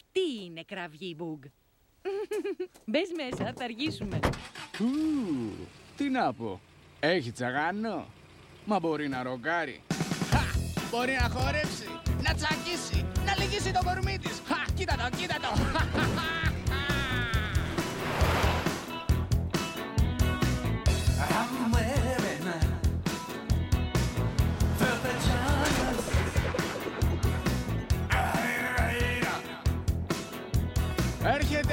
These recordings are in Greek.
Τι είναι κραυγή, Μπουγ? Μπες μέσα, θα αργήσουμε. Τι να πω. Έχει τσαγάνο. Μα μπορεί να ροκάρει. Μπορεί να χορέψει, να τσακίσει, να λυγίσει το κορμί της. Κοίτα το, κοίτα το. Έρχεται!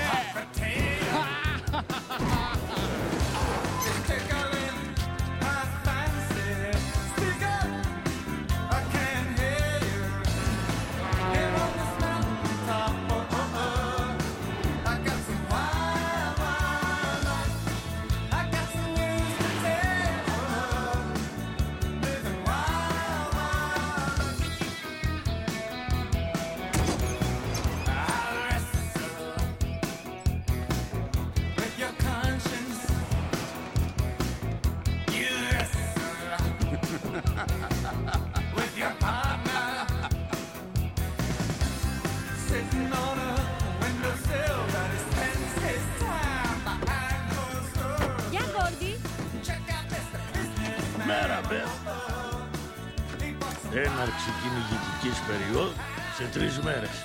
Μέρα, Μπεθ. Έναρξη κυνηγητικής περίοδου σε 3 μέρες.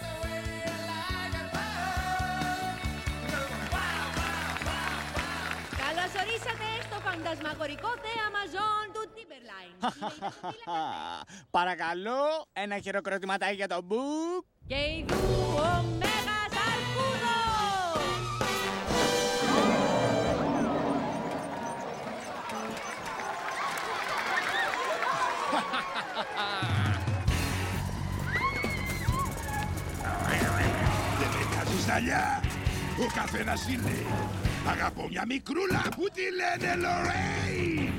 Καλώς ορίσατε στο φαντασμαγορικό θέαμα ζώων του Timberline. Παρακαλώ, ένα χειροκροτηματάκι για τον Μπουγ. Και ειδού ο Μέγας Αρκούδος. Δεν με κάνεις αλλιά. Ο καθένας είναι. Αγαπώ μια μικρούλα που τη λένε Λορέιν.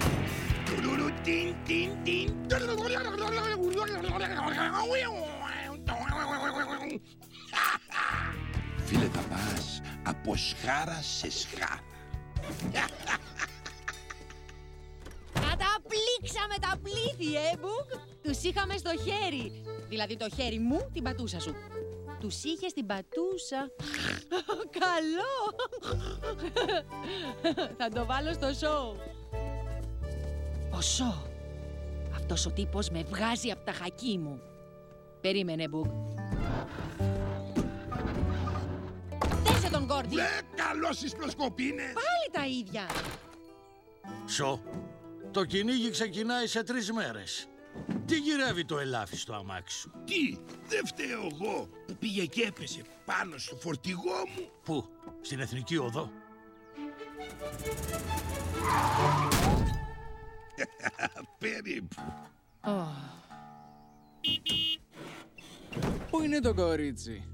Φίλε θα πας από σχάρα σε σχάρα. Καταπλήξαμε τα πλήθη, Μπουγ. Τους είχαμε στο χέρι. Δηλαδή το χέρι μου, την πατούσα σου. Τους είχε στην πατούσα. Καλό. Θα το βάλω στο σοου. Ο σοου. Αυτός ο τύπος με βγάζει από τα χακί μου. Περίμενε, Μπουγ. Δέσε τον Γκόρντι. Καλώς στις προσκοπίνες. Πάλι τα ίδια. Σο, το κυνήγι ξεκινάει σε 3 μέρες. Τι γυρεύει το ελάφι στο αμάξι σου? Τι, δεν φταίω εγώ που πήγε και έπεσε πάνω στο φορτηγό μου. Πού, στην Εθνική Οδό? Περίπου. Πού είναι το κορίτσι?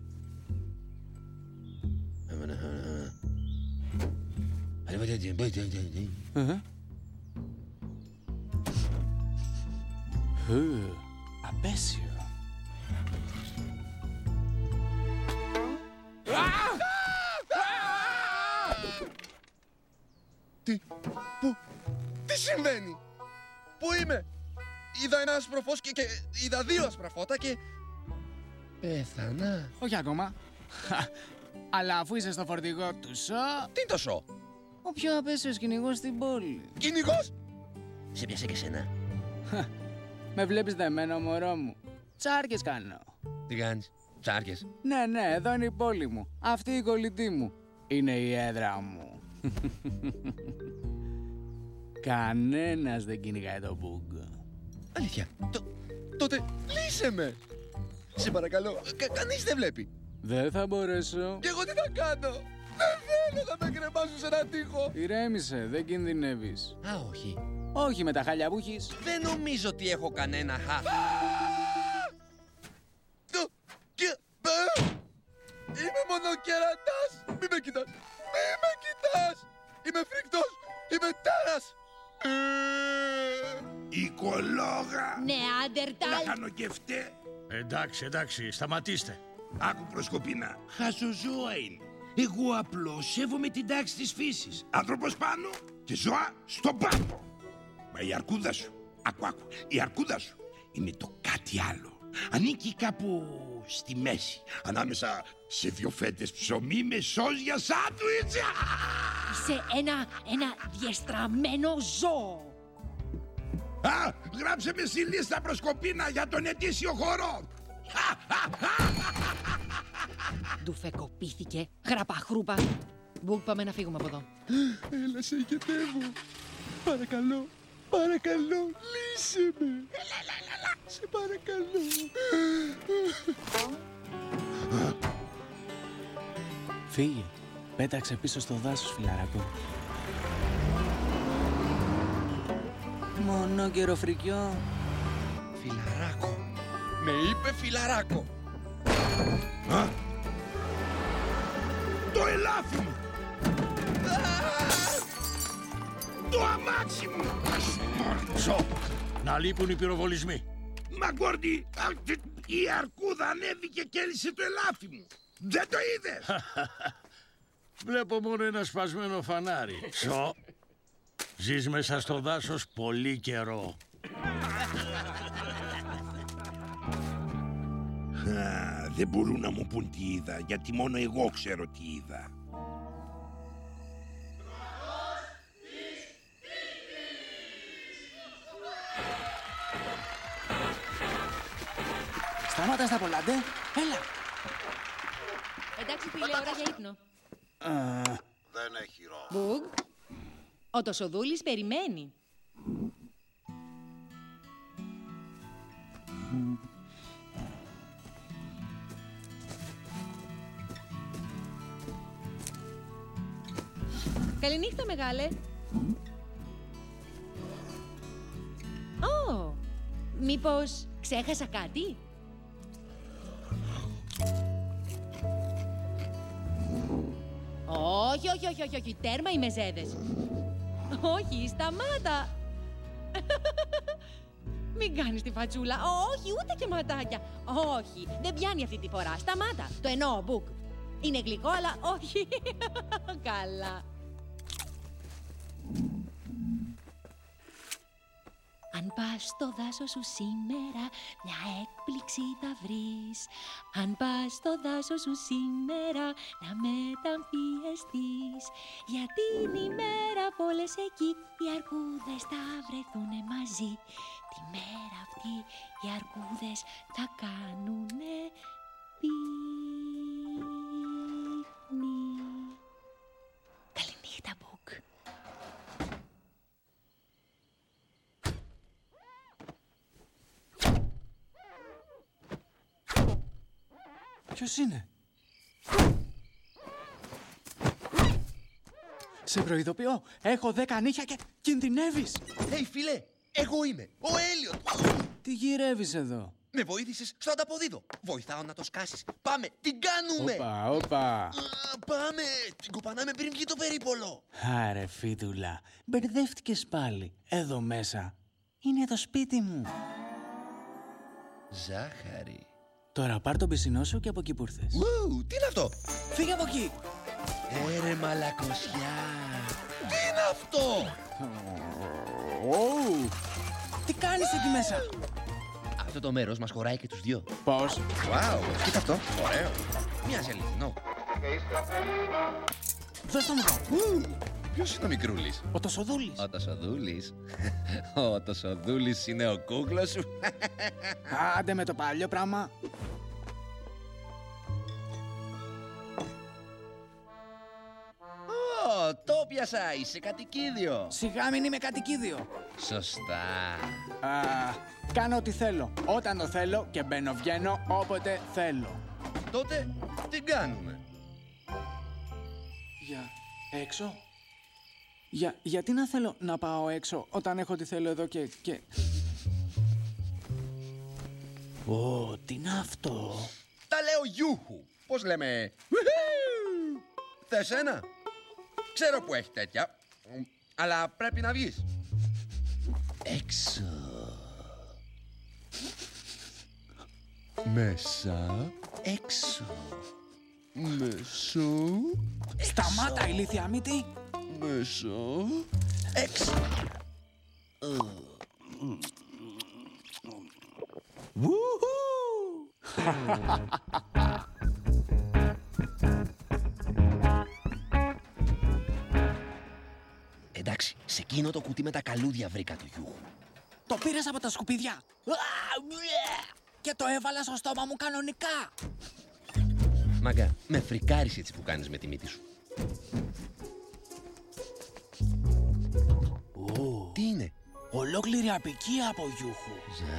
Απέσιο. Τι συμβαίνει? Πού είμαι? Είδα ένα άσπρο φως και είδα 2 άσπρα φώτα και... Πέθανα. Όχι ακόμα. Αλλά αφού είσαι στο φορτηγό του Σο... Τι είναι το Σο? Ο πιο απέσιος κυνηγός στην πόλη. Κυνηγός? Σε πιάσε και σένα. Με βλέπεις δεμένο, μωρό μου? Τσάρκες κάνω. Τι κάνεις? Τσάρκες? Ναι, εδώ είναι η πόλη μου. Αυτή η κολλητή μου. Είναι η έδρα μου. Κανένας δεν κυνηγάει τον Μπουγ. Αλήθεια? Τότε λύσε με. Σε παρακαλώ, κανείς δεν βλέπει. Δεν θα μπορέσω. Και εγώ τι θα κάνω? Δεν θέλω να με κρεμάσουν σε ένα τοίχο. Ηρέμησε, δεν κινδυνεύεις. Α, όχι. Όχι με τα χάλια που έχεις. Δεν νομίζω ότι έχω κανένα Είμαι μονοκερατάς. Μη με κοιτάς. Μη με κοιτάς. Είμαι φρικτός. Είμαι τέρας. Οικολόγα. Νεάντερταλ. Λαχανοκευτέ. Εντάξει, σταματήστε. Άκου προσκοπίνα. Χαζοζώα είναι. Εγώ απλώς σέβομαι την τάξη της φύσης. Άνθρωπος πάνω και ζώα στον πάνω. Μα η αρκούδα σου, άκου, η αρκούδα σου είναι το κάτι άλλο. Ανήκει κάπου στη μέση, ανάμεσα σε 2 φέτες ψωμί με σως για σάντουιτς. Είσαι ένα διεστραμμένο ζώο. Α, γράψε με στη λίστα προσκοπίνα για τον ετήσιο χορό. Ντουφεκοπήθηκε. Γραπαχρούπα. Μπουκ, πάμε να φύγουμε από εδώ. Έλα, σε ηγετεύω. Παρακαλώ, λύσε με. Έλα. Σε παρακαλώ. Φύγε. Πέταξε πίσω στο δάσος, φιλαράκο. Μόνο καιροφρικιό. Φιλαράκο. Με είπε φιλαράκο. Το ελάφι μου! Το αμάξι μου! Σο, να λείπουν οι πυροβολισμοί. Μα Γκόρντι, η αρκούδα ανέβηκε και έλυσε το ελάφι μου. Δεν το είδες? Βλέπω μόνο ένα σπασμένο φανάρι. Σο, ζεις μέσα στο δάσος πολύ καιρό. Δεν μπορούν να μου πούν τι είδα, γιατί μόνο εγώ ξέρω τι είδα. Σταμάτα στα πολλάντε. Έλα. Εντάξει, φίλε, ώρα για ύπνο. Δεν έχει ρο. Μπουκ, ο Τοσοδούλης περιμένει. Καληνύχτα, μεγάλε. Ω, μήπως ξέχασα κάτι? Όχι, τέρμα οι μεζέδες. Όχι, σταμάτα. Μην κάνεις τη φατσούλα. Όχι, ούτε και ματάκια. Όχι, δεν πιάνει αυτή τη φορά. Σταμάτα. Το εννοώ, Μπουκ. Είναι γλυκό, αλλά όχι. Καλά. Αν πας στο δάσος σου σήμερα, μια έκπληξη θα βρεις. Αν πας στο δάσος σου σήμερα, να μεταμφιεστείς. Για την ημέρα πολλές εκεί οι αρκούδες θα βρεθούνε μαζί. Τη μέρα αυτή οι αρκούδες θα κάνουνε πίνι. Καληνύχτα, Μπουκ. Ποιος είναι? Σε προειδοποιώ, έχω 10 νύχια και κινδυνεύεις. Φίλε, εγώ είμαι ο Έλιοτ. Τι γυρεύεις εδώ? Με βοήθησες στο ανταποδίδω. Βοηθάω να το σκάσεις. Πάμε, την κάνουμε. Όπα. Πάμε, την κοπανάμε πριν βγει το περίπολο. Άρε φίτουλα, μπερδεύτηκες πάλι. Εδώ μέσα είναι το σπίτι μου. Ζάχαρη. Τώρα πάρ' τον πισινό σου και από εκεί που ήρθες. Τι είναι αυτό? Φύγε από εκεί. Ρε μαλακωσιά. Τι είναι αυτό? Τι κάνεις εκεί μέσα? Αυτό το μέρος μας χωράει και τους δυο. Πώς? Wow, κοίτα αυτό. Ωραίο. Μοιάζει αληθινό. Δώσ' το μου εδώ. Ποιος είναι ο μικρούλης? Ο Τοσοδούλης. Ο Τοσοδούλης. Ο Τοσοδούλης είναι ο κούκλος σου. Άντε με το παλιό πράγμα. Το πιάσα, είσαι κατοικίδιο. Σιγά μην είμαι κατοικίδιο. Σωστά. Κάνω ό,τι θέλω. Όταν το θέλω και μπαίνω βγαίνω όποτε θέλω. Τότε τι κάνουμε? Για έξω? Γιατί να θέλω να πάω έξω όταν έχω τι θέλω εδώ και... τι είναι αυτό? Τα λέω γιούχου. Πώς λέμε? Θες ένα? Ξέρω που έχει τέτοια, αλλά πρέπει να βγεις. Έξω. Μέσα. Έξω. Μέσω. Σταμάτα, ηλίθια μύτη. Μέσω. Έξω. Βουχου! Εντάξει, σε εκείνο το κουτί με τα καλούδια βρήκα του Γιούχου. Το πήρες από τα σκουπίδια. Και το έβαλα στο στόμα μου κανονικά. Μάγκα, με φρικάρεις έτσι που κάνεις με τη μύτη σου. Τι είναι? Ολόκληρη απικία από Γιούχου.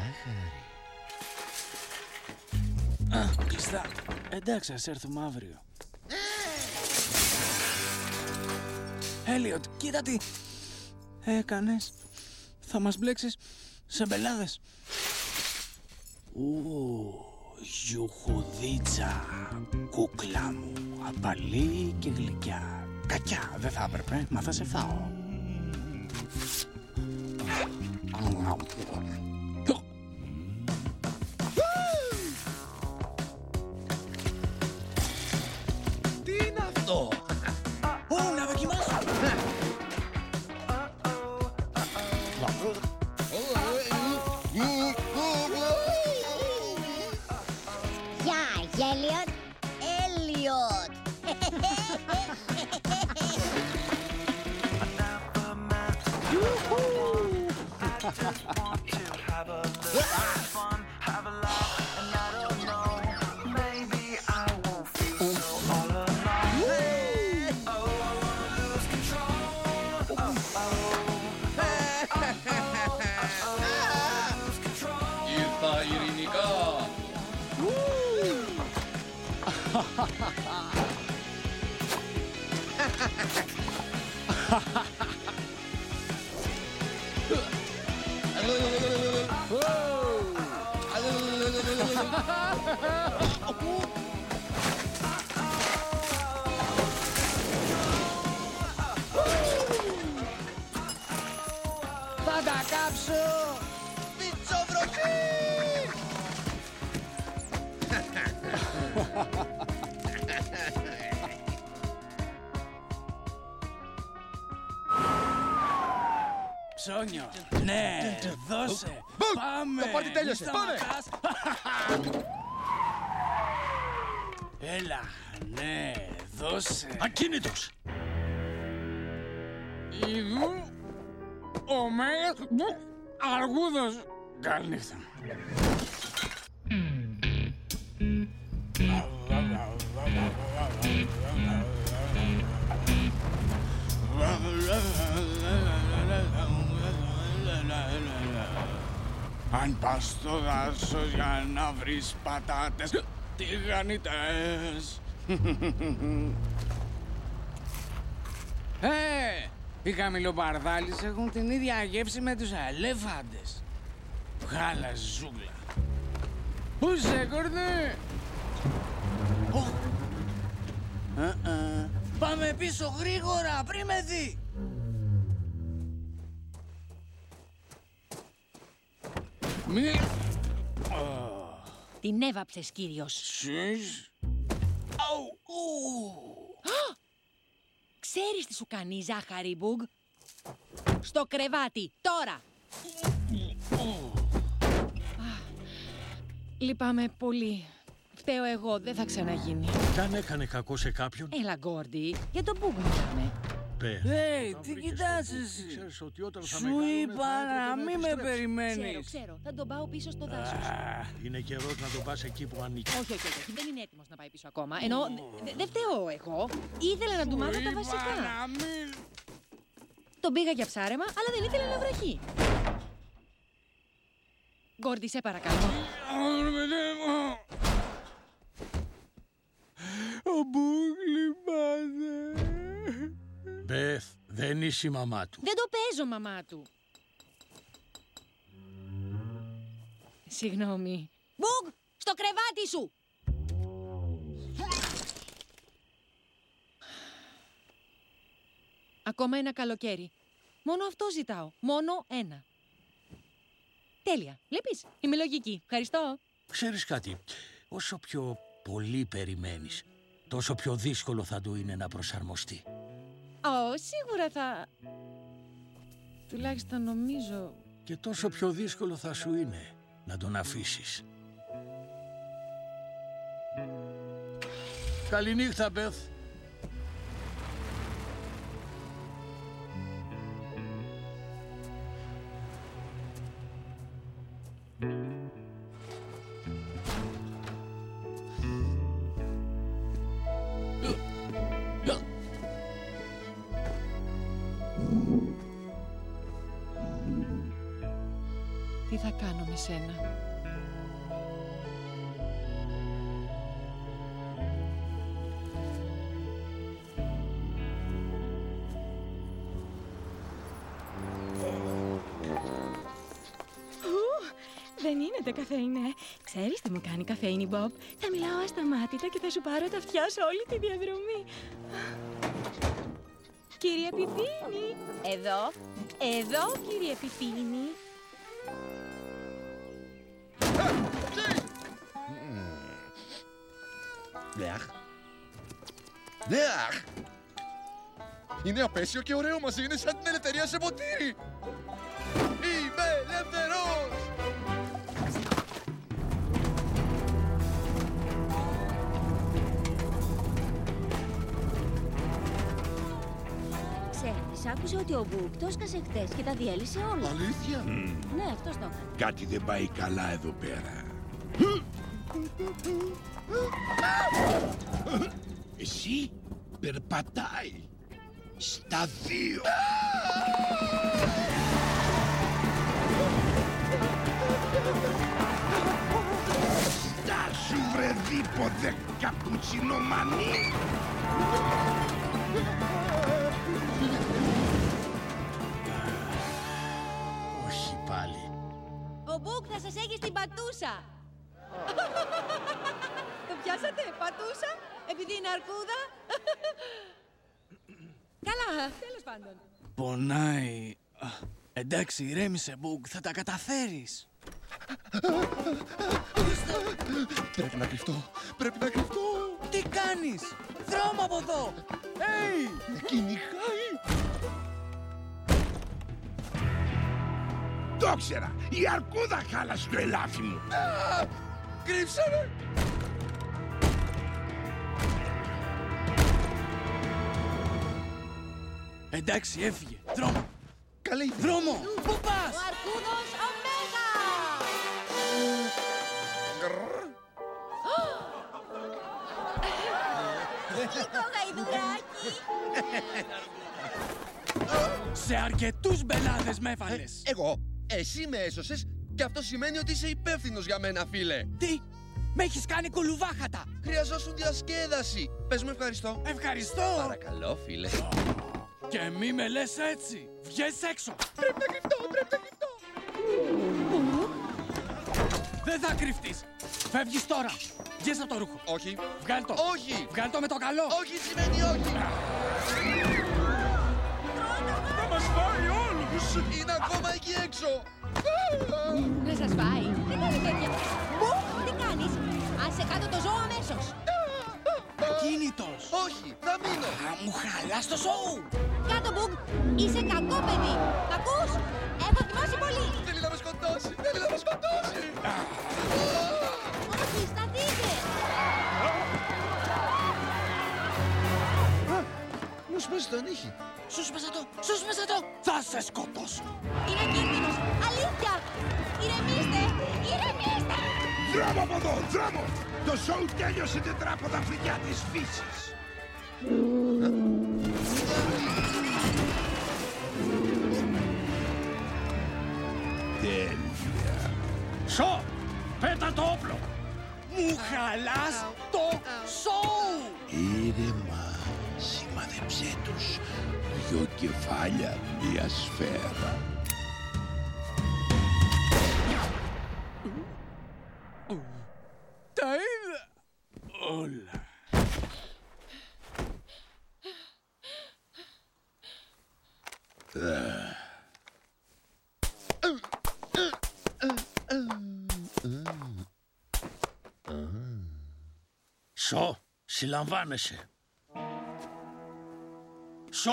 Ζάχαρη. Κλειστά. Εντάξει, ας έρθουμε αύριο. Έλιοτ, κοίτα τι έκανες. Θα μας μπλέξεις σε μπελάδες. Γιουχουδίτσα, κούκλα μου, απαλή και γλυκιά. Κακιά, δεν θα έπρεπε, μα θα σε φάω. Τι είναι αυτό? Να δοκιμάσω. Γεια, Έλιοτ. Έλιοτ. Ήρθα ειρηνικά. Θα τα κάψω. Ψώνιο. Ναι, δώσε. Πάμε. Το πάρτι τέλειωσε. Μη Πάμε. σταματάς. Έλα, ναι, δώσε. Ακίνητος! Ιδού ο Μέγας Αργούδος. Καληνύχτα. Αν πας στο δάσος για να βρεις πατάτες τηγανιτές. Οι χαμηλοπαρδάλεις έχουν την ίδια γεύση με τους αλέφαντες. Γάλα ζούγκλα. Πού σε κορδί? Πάμε πίσω γρήγορα πριν με δει. Μη... Την έβαψες, κύριος. Σεις... Ξέρεις τι σου κάνει η ζάχαρη, Μπουγ? Στο κρεβάτι, τώρα! Λυπάμαι πολύ. Φταίω εγώ, δεν θα ξαναγίνει. Κι αν έκανε κακό σε κάποιον, Έλα, Γκόρντι, για τον Μπουγ μιλάμε. πε. Τι κοιτάς εσύ? Ξέρεις ότι όταν θα Σου μεγαλώνεις, είπα θα έπρεπε να να μην με επιστρέψεις. περιμένεις. Ξέρω, θα τον πάω πίσω στο δάσος. Είναι καιρός να τον πας εκεί που ανήκει. Όχι, δεν είναι έτοιμος να πάει πίσω ακόμα. Ενώ δεν φταίω εγώ. Ήθελα να του μάθω τα βασικά. Να μην... Τον πήγα για ψάρεμα, αλλά δεν ήθελε να βραχεί. Γκόρντι, σε παρακαλώ. Ο Μπουγ λυπάται. Μπεθ, δεν είσαι η μαμά του. Δεν το παίζω, μαμά του. Συγγνώμη. Μπουγ, στο κρεβάτι σου! Ακόμα ένα καλοκαίρι. Μόνο αυτό ζητάω. Μόνο ένα. Τέλεια. Βλέπεις, είμαι λογική. Ευχαριστώ. Ξέρεις κάτι, όσο πιο πολύ περιμένεις, τόσο πιο δύσκολο θα του είναι να προσαρμοστεί. Σίγουρα θα... Τουλάχιστον νομίζω... Και τόσο πιο δύσκολο θα σου είναι να τον αφήσεις. Καληνύχτα, Μπεθ. Τι θα κάνω με σένα? Δεν είναι το καφέινε. Ξέρεις τι μου κάνει η καφέινη, Μπομπ? Θα μιλάω ασταμάτητα και θα σου πάρω τα αυτιά σε όλη τη διαδρομή. Κύριε Πιπίνη. Εδώ, κύριε Πιπίνη. Είναι απέσιο και ωραίο μαζί, είναι σαν την ελευθερία σε ποτήρι. Είμαι ελεύθερος! Ξέρεις, άκουσα ότι ο Μπουκ το έσκασε χτες και τα διέλυσε όλα. Αλήθεια? Ναι, αυτός το έκανε. Κάτι δεν πάει καλά εδώ πέρα. Εσύ περπατάει στα δύο. Στάσου βρε δίποτε καπουτσινομανί. Όχι πάλι. Ο Μπουκ θα σας έχει στην πατούσα. Το πιάσατε, πατούσα, επειδή είναι αρκούδα. Καλά, τέλος πάντων. Πονάει. Εντάξει, ηρέμησε, Μπουκ, θα τα καταφέρεις. Πρέπει να κρυφτώ. Τι κάνεις? Δρόμο από εδώ! Hey! Με κυνηγάει. Το ξέρα, η αρκούδα χάλασε το ελάφι μου. Κρύψανε. Εντάξει, έφυγε. Δρόμο! Καλή. Δρόμο! Πού πας? Ο αρκούδος Ωμέγα! Το γαϊδουράκι. Σε αρκετούς μπελάδες με έφαλες. Εγώ, εσύ με έσωσες και αυτό σημαίνει ότι είσαι υπεύθυνος για μένα, φίλε. Τι? Με έχεις κάνει κουλουβάχατα. Χρειαζόσουν διασκέδαση. Πες μου ευχαριστώ. Ευχαριστώ. Παρακαλώ, φίλε. Και μη με λες έτσι. Βγες έξω. Πρέπει να κρυφτώ. Δεν θα κρυφτείς. Φεύγεις τώρα. Βγες από το ρούχο. Όχι. Βγάλ' το. Όχι. Βγάλ' το με το καλό. Όχι σημαίνει όχι. Θα μας φάει όλους. Είναι ακόμα εκεί έξω. Να σας φάει. Δεν κάνει τέτοια. Μπουκ, τι κάνεις? Άσε κάτω το ζώο αμέσως. Ακίνητος. Όχι, θα μείνω. Θα μου χαλάς το σοου. Κάτω, Μπουκ. Είσαι κακό παιδί. Μ' ακούς? Έχω θυμώσει πολύ. Θέλει να με σκοτώσει. Όχι, σταθείτε. Μου σπάσει το νύχι. Σου σπάσα το. Θα σε σκοτώσω. Είναι κίνδυνος. Αλήθεια. Ηρεμήστε. Δρόμο από εδώ, δρόμο! Το σοου τέλειωσε τετράποδα φρικιά της φύσης. Τέλεια. Σο! Πέτα το όπλο! Μου χαλάς το σοου. Ήρεμα, σημάδεψέ τους. Δυο κεφάλια, μία σφαίρα. Τα είδα όλα. Σο, συλλαμβάνεσαι. Σο!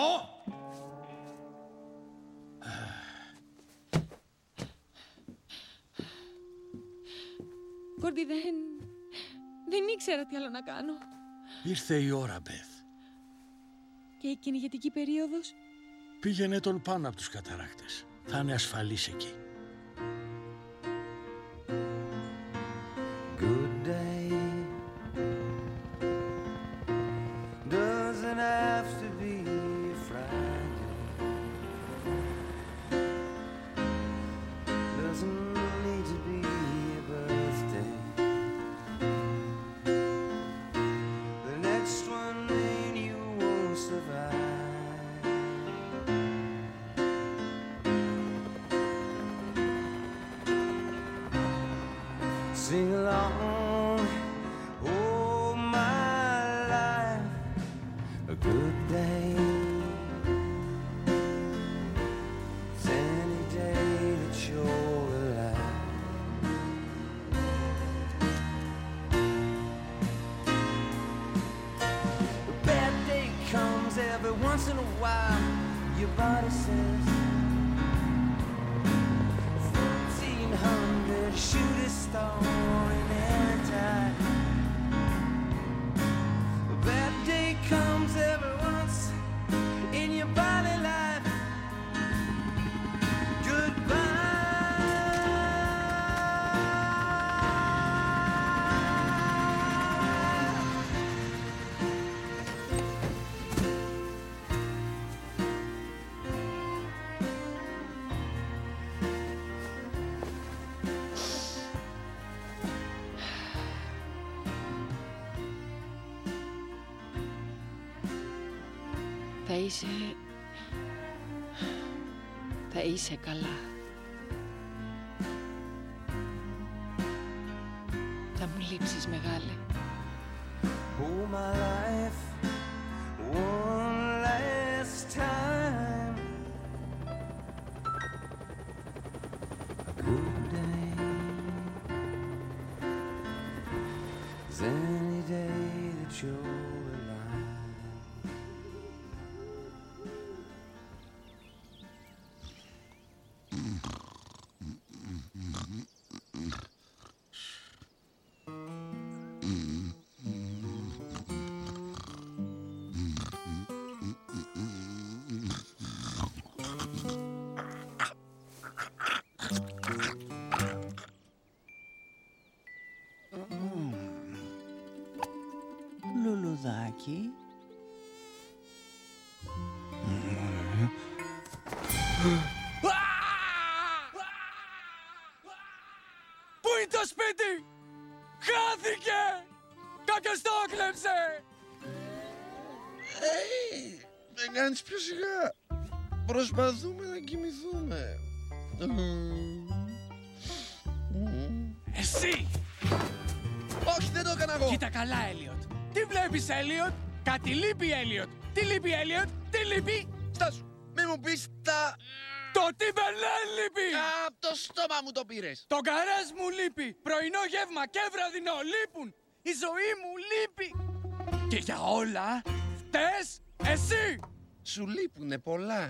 Κόρντι, δεν ήξερα τι άλλο να κάνω. Ήρθε η ώρα, Μπεθ. Και η κυνηγετική περίοδος? Πήγαινε τον πάνω από τους καταράκτες. Θα είναι ασφαλής εκεί. Good day doesn't have to be a Friday. Doesn't need to be a birthday. The next one maybe you won't survive. Sing along, oh my life, a good day. It's any day that you're alive. A bad day comes every once in a while. Your body says 1400 shoot a star in any time. A bad day comes every once in your body life. Goodbye. Θα είσαι καλά. Θα μου λείψεις, μεγάλε. Oh my life, one last time. A good day is any day that you're alive. Λουλουδάκι. Πού είναι το σπίτι? Χάθηκε! Κάποιος το έκλεψε! Δεν κάνεις πιο σιγά. Προσπαθούμε να κοιμηθούμε. Εσύ! Όχι, δεν το έκανα εγώ. Κοίτα καλά, Έλιοτ. Τι βλέπεις, Έλιοτ? Κάτι λείπει, Έλιοτ. Τι λείπει, Έλιοτ? Τι λείπει? Στάσου, μη μου πεις τα... Το Τίμπερλέν λείπει! Απ' το στόμα μου το πήρες. Το γκαράζ μου λείπει. Πρωινό γεύμα και βραδινό λείπουν. Η ζωή μου λείπει. Και για όλα φταίς εσύ! Σου λείπουνε πολλά.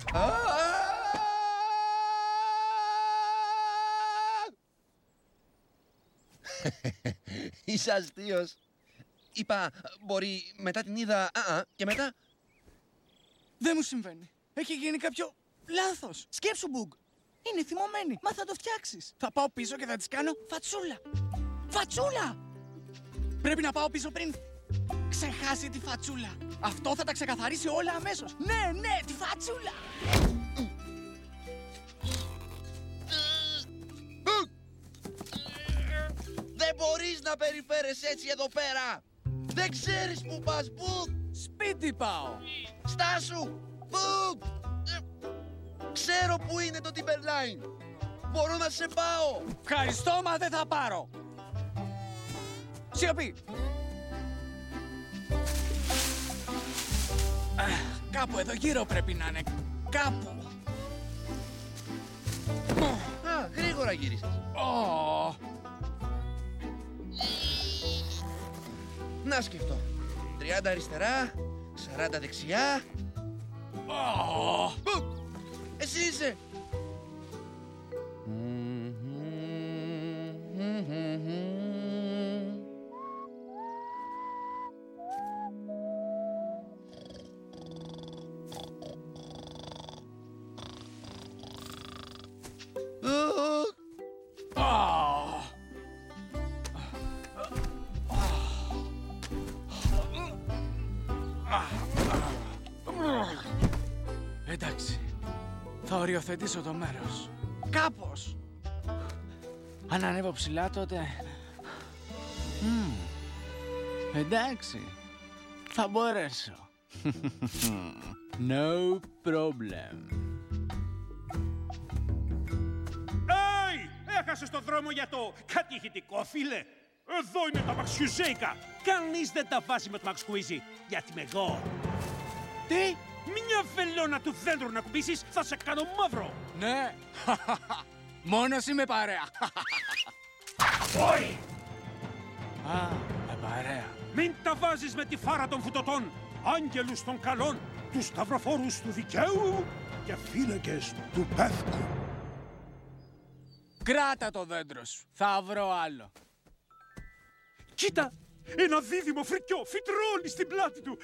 Είσαι αστείος. Είπα, μπορεί μετά την είδα και μετά... Δεν μου συμβαίνει. Έχει γίνει κάποιο λάθος. Σκέψου, Μπουγ. Είναι θυμωμένη. Μα θα το φτιάξεις. Θα πάω πίσω και θα της κάνω φατσούλα. Φατσούλα! Πρέπει να πάω πίσω πριν ξεχάσει τη φατσούλα. Αυτό θα τα ξεκαθαρίσει όλα αμέσως. Ναι, τη φατσούλα. Δεν μπορείς να περιφέρεσαι έτσι εδώ πέρα. Δεν ξέρεις που πας, Μπουγ. Σπίτι πάω. Στάσου, Μπουγ. Ξέρω που είναι το Timberline. Μπορώ να σε πάω. Ευχαριστώ, μα δεν θα πάρω. Σιωπή. Κάπου εδώ γύρω πρέπει να είναι. Κάπου. Γρήγορα γύρισες. Να σκεφτώ. 30 αριστερά, 40 δεξιά. Εσύ είσαι. Θα οριοθετήσω το μέρος. Κάπως. Αν ανέβω ψηλά τότε... εντάξει. Θα μπορέσω. No problem. Έχασες το δρόμο για το κάτι ηχητικό, φίλε. Εδώ είναι τα μαξιουζέικα. Κανείς δεν τα βάζει με το μαξκουίζι. Γιατί είμαι εγώ. Τι? Μια βελόνα του δέντρου να κουμπίσεις, θα σε κάνω μαύρο. Ναι. Μόνος είμαι παρέα. Όχι. Α, με παρέα. Μην τα βάζεις με τη φάρα των φουτωτών. Άγγελους των καλών, τους σταυροφόρους του δικαίου και φύλακες του πεύκου. Κράτα το δέντρο σου. Θα βρω άλλο. Κοίτα, ένα δίδυμο φρικιό φυτρώνει στην πλάτη του.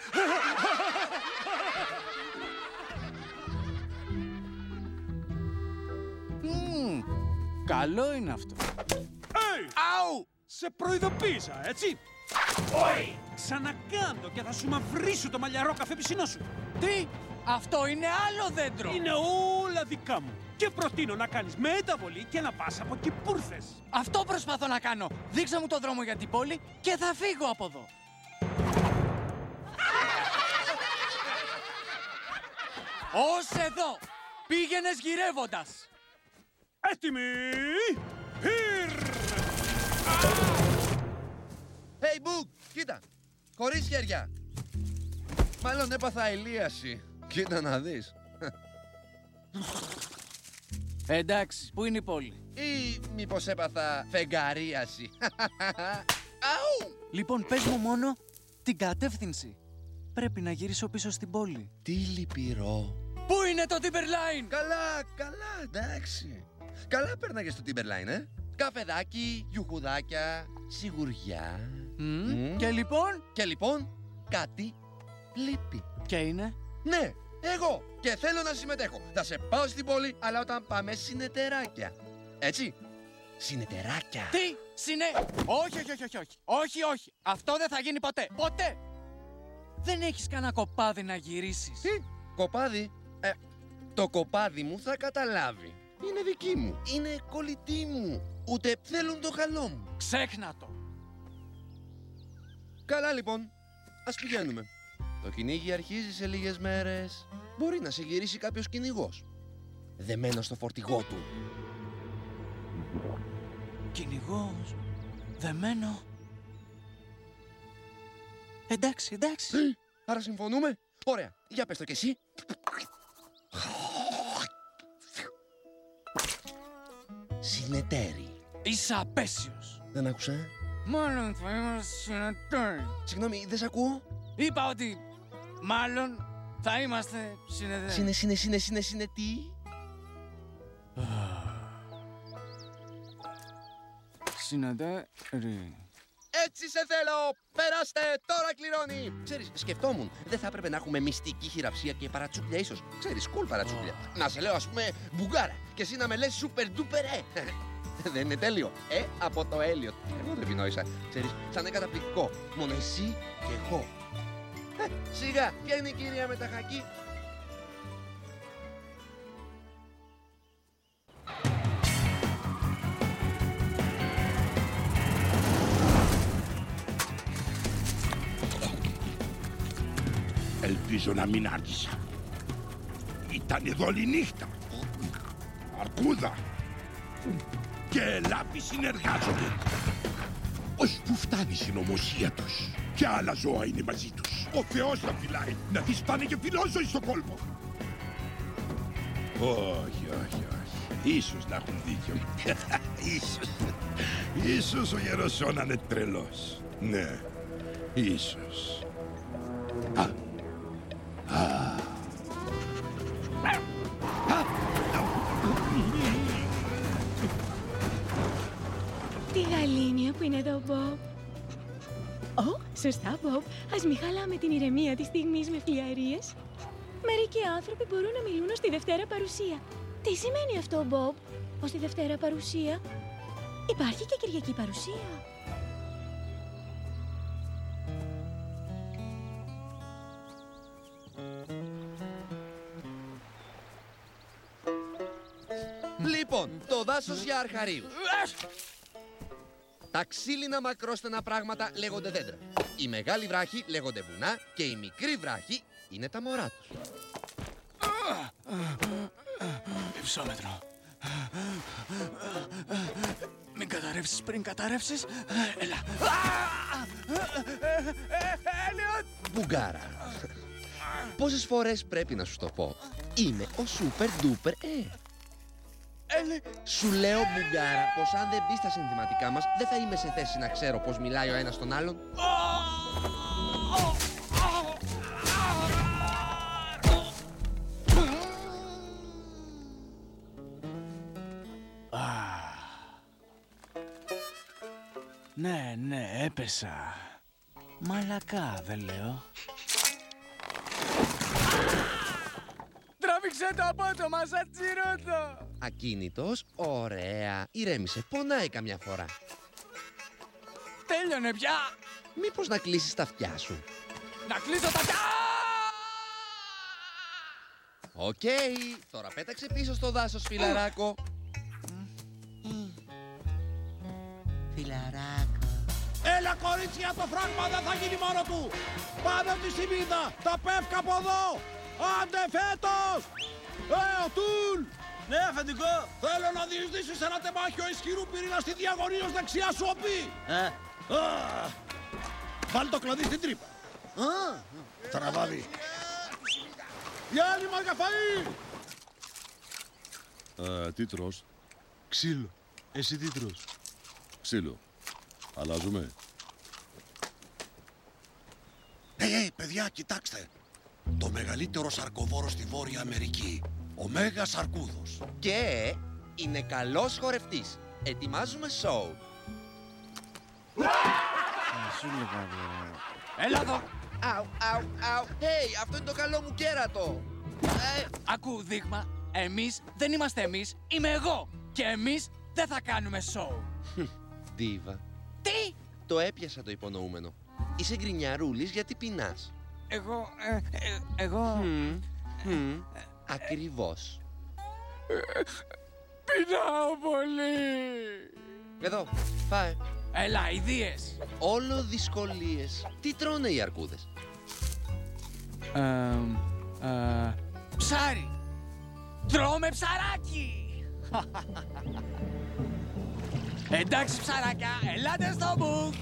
Καλό είναι αυτό. Αου! Σε προειδοποίησα, έτσι. Όχι! Ξανακάντο και θα σου μαυρίσω το μαλλιαρό καφέ πισινό σου. Τι? Αυτό είναι άλλο δέντρο. Είναι όλα δικά μου. Και προτείνω να κάνεις μεταβολή και να πας από εκεί που ήρθες. Αυτό προσπαθώ να κάνω. Δείξε μου το δρόμο για την πόλη και θα φύγω από εδώ. Ως εδώ. Πήγαινες γυρεύοντας. Έτοιμοι. Πυρ! Hey, Book, κοίτα. Χωρίς χέρια. Μάλλον έπαθα ελίαση. Κοίτα να δεις. Εντάξει, πού είναι η πόλη? Ή μήπως έπαθα φεγγαρίαση. Αου! Λοιπόν, πες μου μόνο την κατεύθυνση. Πρέπει να γυρίσω πίσω στην πόλη. Τι λυπηρό. Πού είναι το Timberline? Καλά, εντάξει. Καλά πέρναγες στο Timberline, Καφεδάκι, γιουχουδάκια, σιγουριά. Και λοιπόν, κάτι λείπει. Και είναι? Ναι, εγώ και θέλω να συμμετέχω. Θα σε πάω στην πόλη, αλλά όταν πάμε συνεταιράκια. Έτσι, συνεταιράκια. Τι, όχι. Αυτό δεν θα γίνει ποτέ, ποτέ. Δεν έχεις κανένα κοπάδι να γυρίσεις? Τι, κοπάδι? Το κοπάδι μου θα καταλάβει. Είναι δική μου, είναι κολλητή μου. Ούτε θέλουν το καλό μου. Ξέχνα το. Καλά λοιπόν, ας πηγαίνουμε. Το κυνήγι αρχίζει σε λίγες μέρες. Μπορεί να σε γυρίσει κάποιος κυνηγός, δεμένος στο φορτηγό του. Κυνηγός, δεμένο. Εντάξει. Άρα συμφωνούμε. Ωραία, για πες το κι εσύ. Συνεταίροι. Είσαι απέσιος. Δεν άκουσα. Μάλλον θα είμαστε συνεταίροι. Συγγνώμη, δεν σ' ακούω. Είπα ότι μάλλον θα είμαστε συνεταίροι. Τι. Συνεταίροι. Έτσι σε θέλω! Περάστε! Τώρα κληρώνει! Ξέρεις, σκεφτόμουν, δεν θα έπρεπε να έχουμε μυστική χειραψία και παρατσούκλια ίσως. Ξέρεις, cool παρατσούκλια. Να σε λέω, ας πούμε, μπουγάρα. Και εσύ να με λες super duper, Δεν είναι τέλειο. Από το Έλιοτ. Εγώ δεν επινόησα. Ξέρεις, θα είναι καταπληκτικό. Μόνο εσύ και εγώ. Σιγά, ποια είναι η κυρία με τα χακί? Ελπίζω να μην άργησα. Ήταν εδώ όλη νύχτα. Αρκούδα και λάπη συνεργάζονται. Ως που φτάνει η συνωμοσία τους. Και άλλα ζώα είναι μαζί τους. Ο Θεός τα φυλάει. Να δεις πάνε και φιλόζωοι στο κόλπο. Όχι. Ίσως να έχουν δίκιο. Ίσως ο Γεροσόν να είναι τρελός. Ναι, ίσως. Τι γαλήνια που είναι εδώ, Μπομπ. Σωστά, Μπομπ. Ας μην χαλάμε την ηρεμία της στιγμής με φλιαρίες. Μερικοί άνθρωποι μπορούν να μιλούν ως τη Δευτέρα παρουσία. Τι σημαίνει αυτό, Μπομπ, ως τη Δευτέρα παρουσία? Υπάρχει και Κυριακή παρουσία. δάσος για αρχαρίους. Τα ξύλινα μακρόστενα πράγματα λέγονται δέντρα. Οι μεγάλοι βράχοι λέγονται βουνά και οι μικροί βράχοι είναι τα μωρά τους. Υψόμετρο. Μην καταρρεύσεις πριν καταρρεύσεις. Έλα. Έλιοτ! Μπουγάρα. Πόσες φορές πρέπει να σου το πω? Είμαι ο Super Duper Σου λέω, Μπουγάρα, πως αν δεν μπεις στα συνθηματικά μας, δεν θα είμαι σε θέση να ξέρω πως μιλάει ο ένας τον άλλον. Ναι, έπεσα. Μαλακά, δεν λέω. Τράβηξε το απότομα, σαν τσιρότο. Ακίνητος, ωραία. Ηρέμησε, πονάει καμιά φορά. Τέλειωνε πια. Μήπως να κλείσεις τα αυτιά σου? Να κλείσω τα αυτιά! Οκ, τώρα πέταξε πίσω στο δάσος, φιλαράκο. Φιλαράκο. Έλα, κορίτσια, το φράγμα δεν θα γίνει μόνο του. Πάμε τη σημίδα, τα πεύκα από εδώ. Άντε φέτος! Ο Τούλ! Ναι, αφεντικό! Θέλω να διεισδύσεις ένα τεμάχιο ισχυρού πυρήνα στη διαγωνίως δεξιά σου οπή! Βάλει το κλαδί στην τρύπα. Τραβάδι. Διάλειμμα για φαΐ! Τι τρως? Ξύλο. Εσύ τι τρως? Ξύλο. Αλλάζουμε. Παιδιά, κοιτάξτε. Το μεγαλύτερο σαρκοβόρο στη Βόρεια Αμερική. Ο Μέγας Αρκούδος. Και είναι καλός χορευτής. Ετοιμάζουμε σοου. Έλα εδώ. Αου. Hey, αυτό είναι το καλό μου κέρατο. Ακού, δείγμα. Εμείς δεν είμαστε εμείς. Είμαι εγώ. Και εμείς δεν θα κάνουμε σοου. Δίβα. Τι? Το έπιασα το υπονοούμενο. Είσαι γκρινιαρούλης γιατί πεινάς. Εγώ... Ακριβώς. Πεινάω πολύ. Εδώ, φάε. Έλα, ιδίες. Όλο δυσκολίες. Τι τρώνε οι αρκούδες? Ψάρι. Τρώμε ψαράκι. Εντάξει, ψαράκια, ελάτε στο μπουκ.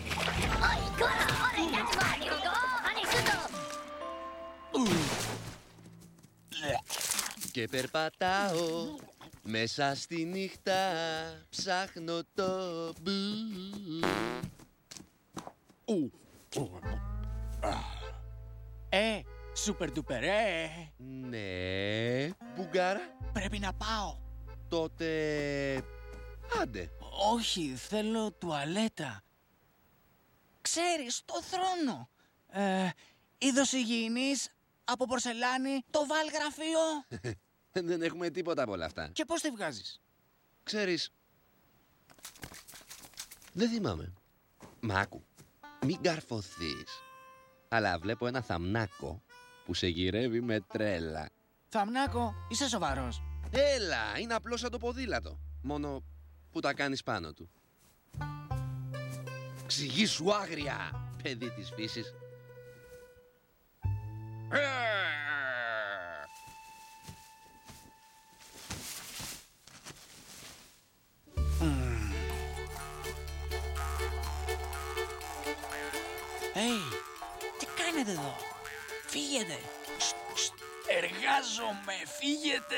Και περπατάω μέσα στη νύχτα, ψάχνω το μπουκ. Super duper, Ναι, Μπουγάρα. Πρέπει να πάω. Τότε... άντε. Όχι, θέλω τουαλέτα. Ξέρεις, το θρόνο. Είδος υγιεινής, από πορσελάνη, το βάλγραφείο. Δεν έχουμε τίποτα από όλα αυτά. Και πώς τη βγάζεις? Ξέρεις, δεν θυμάμαι. Μα άκου, μην καρφωθείς. Αλλά βλέπω ένα θαμνάκο που σε γυρεύει με τρέλα. Θαμνάκο, είσαι σοβαρός? Έλα, είναι απλώς σαν το ποδήλατο. Μόνο που τα κάνεις πάνω του. Ξηγήσου άγρια, παιδί της φύσης. Τι κάνετε εδώ? Φύγετε. Εργάζομαι, φύγετε.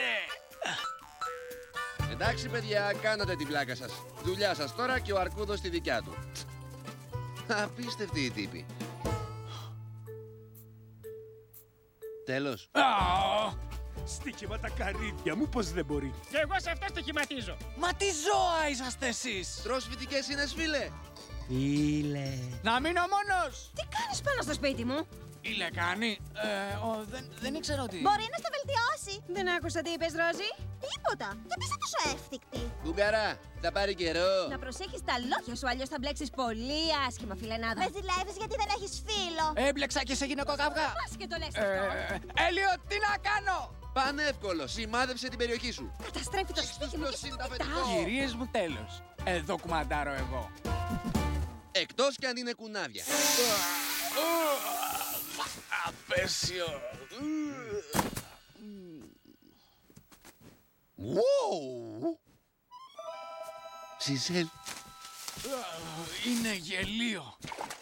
Εντάξει, παιδιά, κάνατε την πλάκα σας. Δουλειά σας τώρα και ο Αρκούδος στη δικιά του. Απίστευτη η τύπη. Τέλος. Στοίχημα τα καρύδια μου, πως δεν μπορεί. Και εγώ σε αυτά στοιχηματίζω. Μα τι ζώα είσαστε εσείς? Τρως φυτικές ίνες, φίλε. Φίλε. Να μείνω μόνος. Τι κάνεις πάνω στο σπίτι μου? Ήλε κάνει. Δεν ήξερα ότι... Μπορεί να στα βελτιώσει. Δεν άκουσα τι είπες, Ρόζι? Τίποτα. Γιατί είσαι τόσο εύθυκτη? Μπουγάρα, θα πάρει καιρό. Να προσέχεις τα λόγια σου, αλλιώς θα μπλέξεις πολύ άσχημα, φιλενάδα. Με ζηλεύεις γιατί δεν έχεις φίλο. Έμπλεξα και σε γυναικό καυγά. Πας και το λες αυτό. Έλιο, τι να κάνω? Πανεύκολο. Σημάδεψε την περιοχή σου. Καταστρέφει το σπίτι μου και συνταφετικό. Κυρίες μου, τέλος. Εδώ κουμαντάρω εγώ. Εκτός κι αν είναι κουνάβια. Απέσιο. Wow! Ζιζέλ. Είναι γελίο.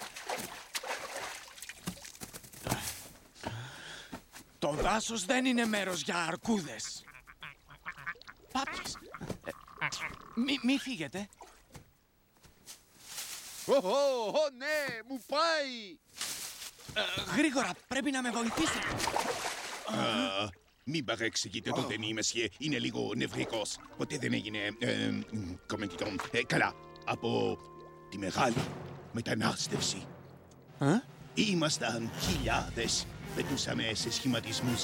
Το δάσος δεν είναι μέρος για αρκούδες. Πάπιες. Μη φύγετε. Ναι, μου πάει. Γρήγορα, πρέπει να με βοηθήσετε. Μην παρεξηγείτε τον Ντενί, μεσιέ. Είναι λίγο νευρικός. Ποτέ δεν έγινε, καλά, από τη μεγάλη μετανάστευση. Ήμασταν χιλιάδες. Πετούσαμε σε σχηματισμούς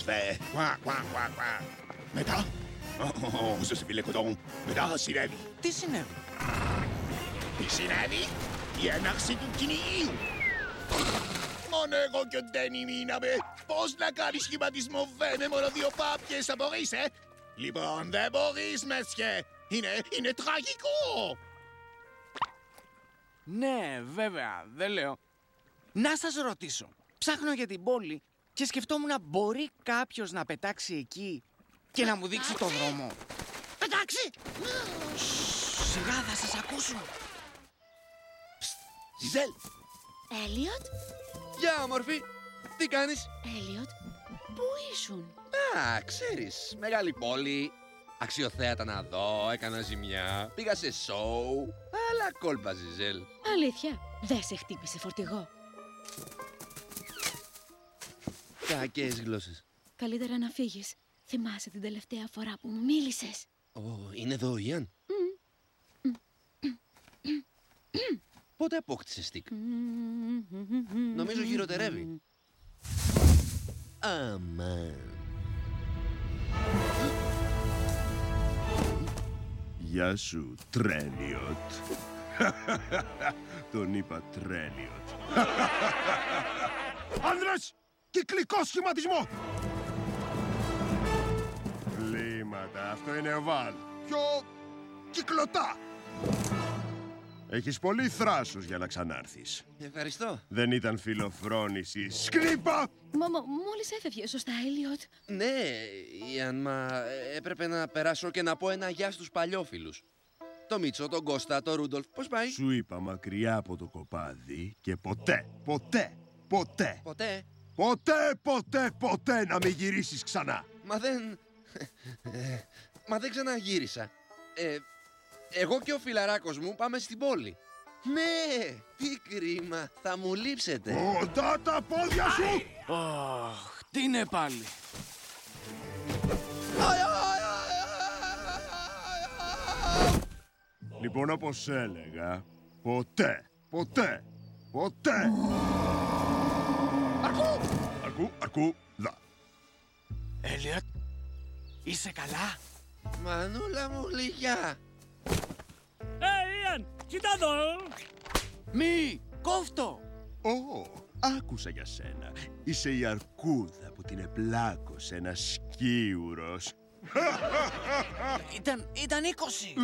Μετά, Ζωσεφίλε Κοντόν, μετά συνέβη. Τι συνέβη? Τι συνέβη? Η έναρξη του κυνηγίου. Μόνο εγώ και ο Ντένι μείναμε. Πώς να κάνεις σχηματισμό με μόνο 2 πάπιες θα μπορείς, Λοιπόν, δεν μπορείς, μεσιέ. Είναι τραγικό. Ναι, βέβαια, δεν λέω. Να σας ρωτήσω. Ψάχνω για την πόλη και σκεφτόμουν να μπορεί κάποιος να πετάξει εκεί και να μου δείξει το δρόμο. Πετάξει! Σιγά, θα σας ακούσουν. Ζιζέλ. Έλιοτ. Γεια, όμορφη. Τι κάνεις? Έλιοτ, πού ήσουν? Ξέρεις, μεγάλη πόλη. Αξιοθέατα να δω, έκανα ζημιά. Πήγα σε σόου. Αλλά κόλπα, Ζιζέλ. Αλήθεια, δεν σε χτύπησε φορτηγό? Κακές γλώσσες. Καλύτερα να φύγεις. Θυμάσαι την τελευταία φορά που μου μίλησες? Είναι εδώ ο Ιαν. Πότε απόκτησε στικ? Νομίζω χειροτερεύει. Αμάν. Γεια σου, Τρέλιοτ. Τον είπα Τρέλιοτ. Άνδρες! Κυκλικό σχηματισμό! Κλίματα, αυτό είναι οβάλ. Πιο κυκλωτά. Έχεις πολύ θράσος για να ξανάρθεις. Ευχαριστώ. Δεν ήταν φιλοφρόνηση. Σκρίπα! Μόλις έφευγε, σωστά, Έλιοτ? Ναι, Ιαν, μα έπρεπε να περάσω και να πω ένα γεια στους παλιόφιλους. Το Μίτσο, τον Κώστα, τον Ρούντολφ, πώς πάει? Σου είπα μακριά από το κοπάδι και ποτέ να μην γυρίσεις ξανά. Μα δεν ξαναγύρισα. Εγώ και ο φιλαράκος μου πάμε στην πόλη. Ναι, τι κρίμα, θα μου λείψετε. Κοντά τα πόδια σου! Τι είναι πάλι? Λοιπόν, όπως έλεγα, ποτέ. Αρκού, δα. Έλιοτ, είσαι καλά? Μανούλα μου γλυκιά. Ιαν, κοίτα εδώ. Μη, κόφτω. Άκουσα για σένα. Είσαι η αρκούδα που την επλάκωσε ένας σκύουρος. Ήταν 20.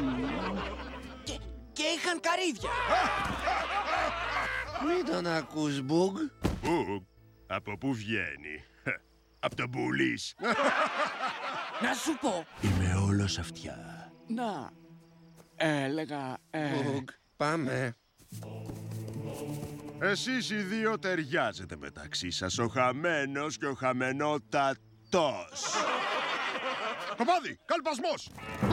Και είχαν καρύδια. Μην τον ακούς, Μπουγ. Μπουγ, από πού βγαίνει? Από το μπουλής. Να σου πω. Είμαι όλος αυτιά. Να, έλεγα... Μπουγ, πάμε. Εσείς οι δύο ταιριάζετε μεταξύ σας, ο χαμένος και ο χαμενότατος. Κοπάδι, καλπασμός!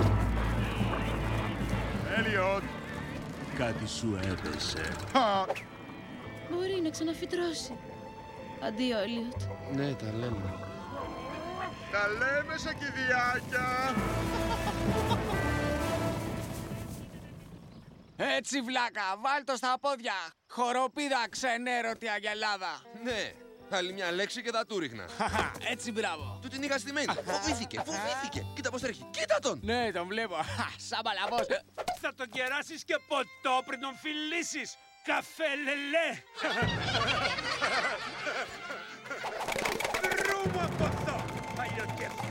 Έλιοτ, κάτι σου έπεσε. Μπορεί να ξαναφυτρώσει. Αντίο, Έλιοτ. Ναι, τα λέμε. Τα λέμε σακιδιάκια. Έτσι, βλάκα, βάλ' το στα πόδια. Χοροπίδα ξενέρωτη αγελάδα. Ναι, άλλη μια λέξη και θα του ρίχνα. Έτσι, μπράβο. Του την είχα στημένη. Φοβήθηκε. Κοίτα πώς τρέχει. Κοίτα τον. Ναι, τον βλέπω. Σαν παλαβός. Θα τον κεράσεις και ποτό πριν τον φιλήσεις. Καφέ λελέ. Βρούμε από εδώ, παλιοκέφαλο.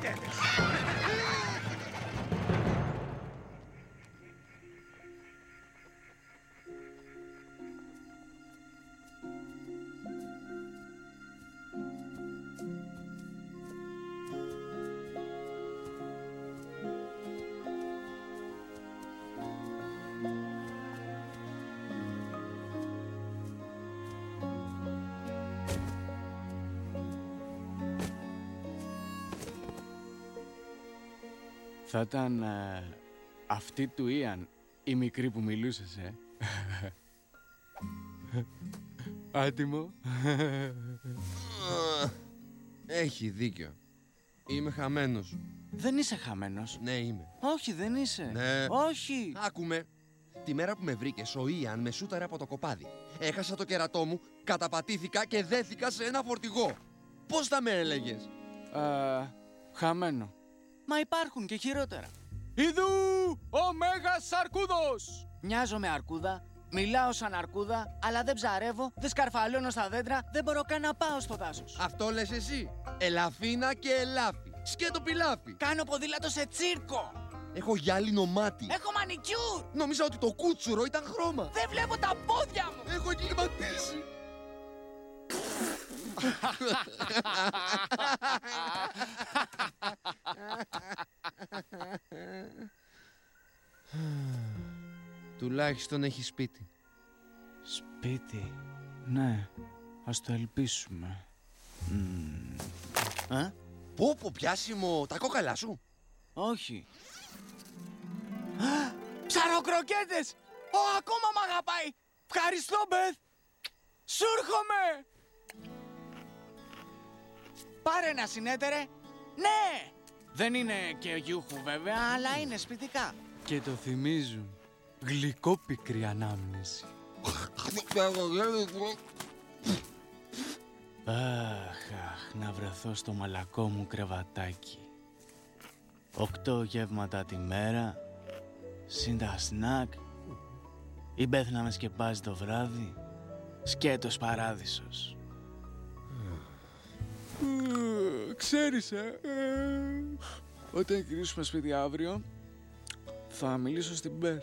Θα ήταν αυτή του Ιαν, η μικρή που μιλούσες, Άτιμο. Έχει δίκιο. Είμαι χαμένος. Δεν είσαι χαμένος. Ναι, είμαι. Όχι, δεν είσαι. Ναι. Όχι. Άκουμε. Τη μέρα που με βρήκες, ο Ιαν με σούταρε από το κοπάδι. Έχασα το κερατό μου, καταπατήθηκα και δέθηκα σε ένα φορτηγό. Πώς θα με έλεγες? Χαμένο. Μα υπάρχουν και χειρότερα. Ιδού ο Μέγας Αρκούδος. Μοιάζω με αρκούδα, μιλάω σαν αρκούδα, αλλά δεν ψαρεύω, δεν σκαρφαλώνω στα δέντρα, δεν μπορώ καν να πάω στο δάσος. Αυτό λες εσύ. Ελαφίνα και ελάφι. Σκέτο πιλάφι. Κάνω ποδήλατο σε τσίρκο. Έχω γυάλινο μάτι. Έχω μανικιούρ. Νόμιζα ότι το κούτσουρο ήταν χρώμα. Δεν βλέπω τα πόδια μου. Έχω εγκληματίσει. Τουλάχιστον έχει σπίτι. Σπίτι. Ναι, ας το ελπίσουμε. Πόπο πιάσιμο, τα κόκαλά σου. Όχι. Ψαροκροκέτες! Ακόμα μ' αγαπάει! Ευχαριστώ, Μπεθ! Σου έρχομαι! Πάρε ένα συνέτερε. Ναι! Δεν είναι και γιούχου βέβαια, αλλά είναι σπιτικά. Και το θυμίζουν. Γλυκόπικρη ανάμνηση. Αχ, να βρεθώ στο μαλακό μου κρεβατάκι. 8 γεύματα τη μέρα, συν τα σνακ, η Μπεθ να με σκεπάζει το βράδυ, σκέτος παράδεισος. Ξέρεις, όταν γυρίσουμε σπίτι αύριο, θα μιλήσω στην Μπεθ.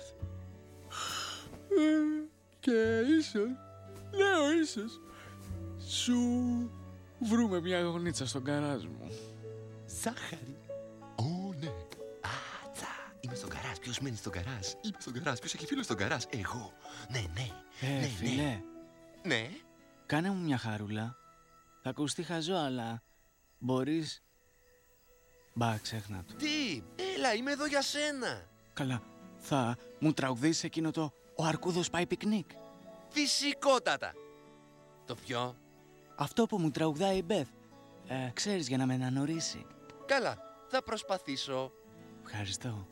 Και ίσως, λέω ίσως, σου βρούμε μια γονίτσα στον γκαράζ μου. Ζάχαρη. Ναι. Είμαι στον γκαράζ. Ποιος μένει στον γκαράζ? Είμαι στον γκαράζ. Ποιος έχει φίλο στον γκαράζ? Εγώ. Ναι. Φίλε. Ναι. Κάνε μου μια χαρούλα. Θα ακουστεί χαζό, αλλά μπορείς... Μπα, ξέχνα το. Τι? Έλα, είμαι εδώ για σένα. Καλά, θα μου τραγουδήσεις εκείνο το «Ο Αρκούδος πάει πικνίκ»? Φυσικότατα. Το ποιο? Αυτό που μου τραγουδάει η Μπεθ. Ξέρεις, για να με ανανορίσει. Καλά, θα προσπαθήσω. Ευχαριστώ.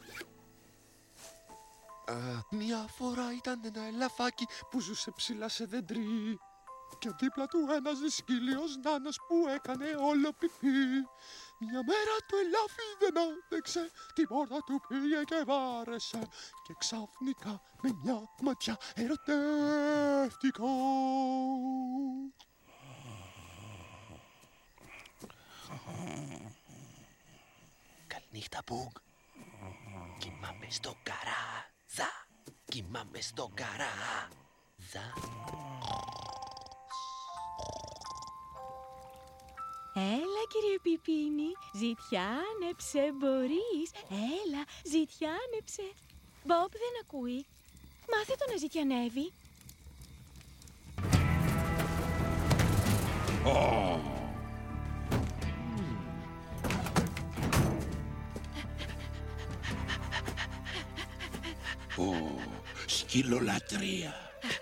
Μια φορά ήταν ένα ελαφάκι που ζούσε ψηλά σε δέντρι και δίπλα του ένας δυσκύλιος νάνος που έκανε όλο πιπί. Μια μέρα το ελάφι δεν άντεξε, την πόρτα του πήγε και βάρεσε και ξαφνικά με μια ματιά ερωτεύτηκα. Καληνύχτα, Μπουγκ. Κοιμάμαι στο γκαράζ. Κοιμάμαι στο γκαράζ. Έλα, κύριε Πιπίνη, ζητιάνεψε, μπορείς. Έλα, ζητιάνεψε. Μπομπ δεν ακούει. Μάθε το να ζητιανεύει. Σκυλολατρεία.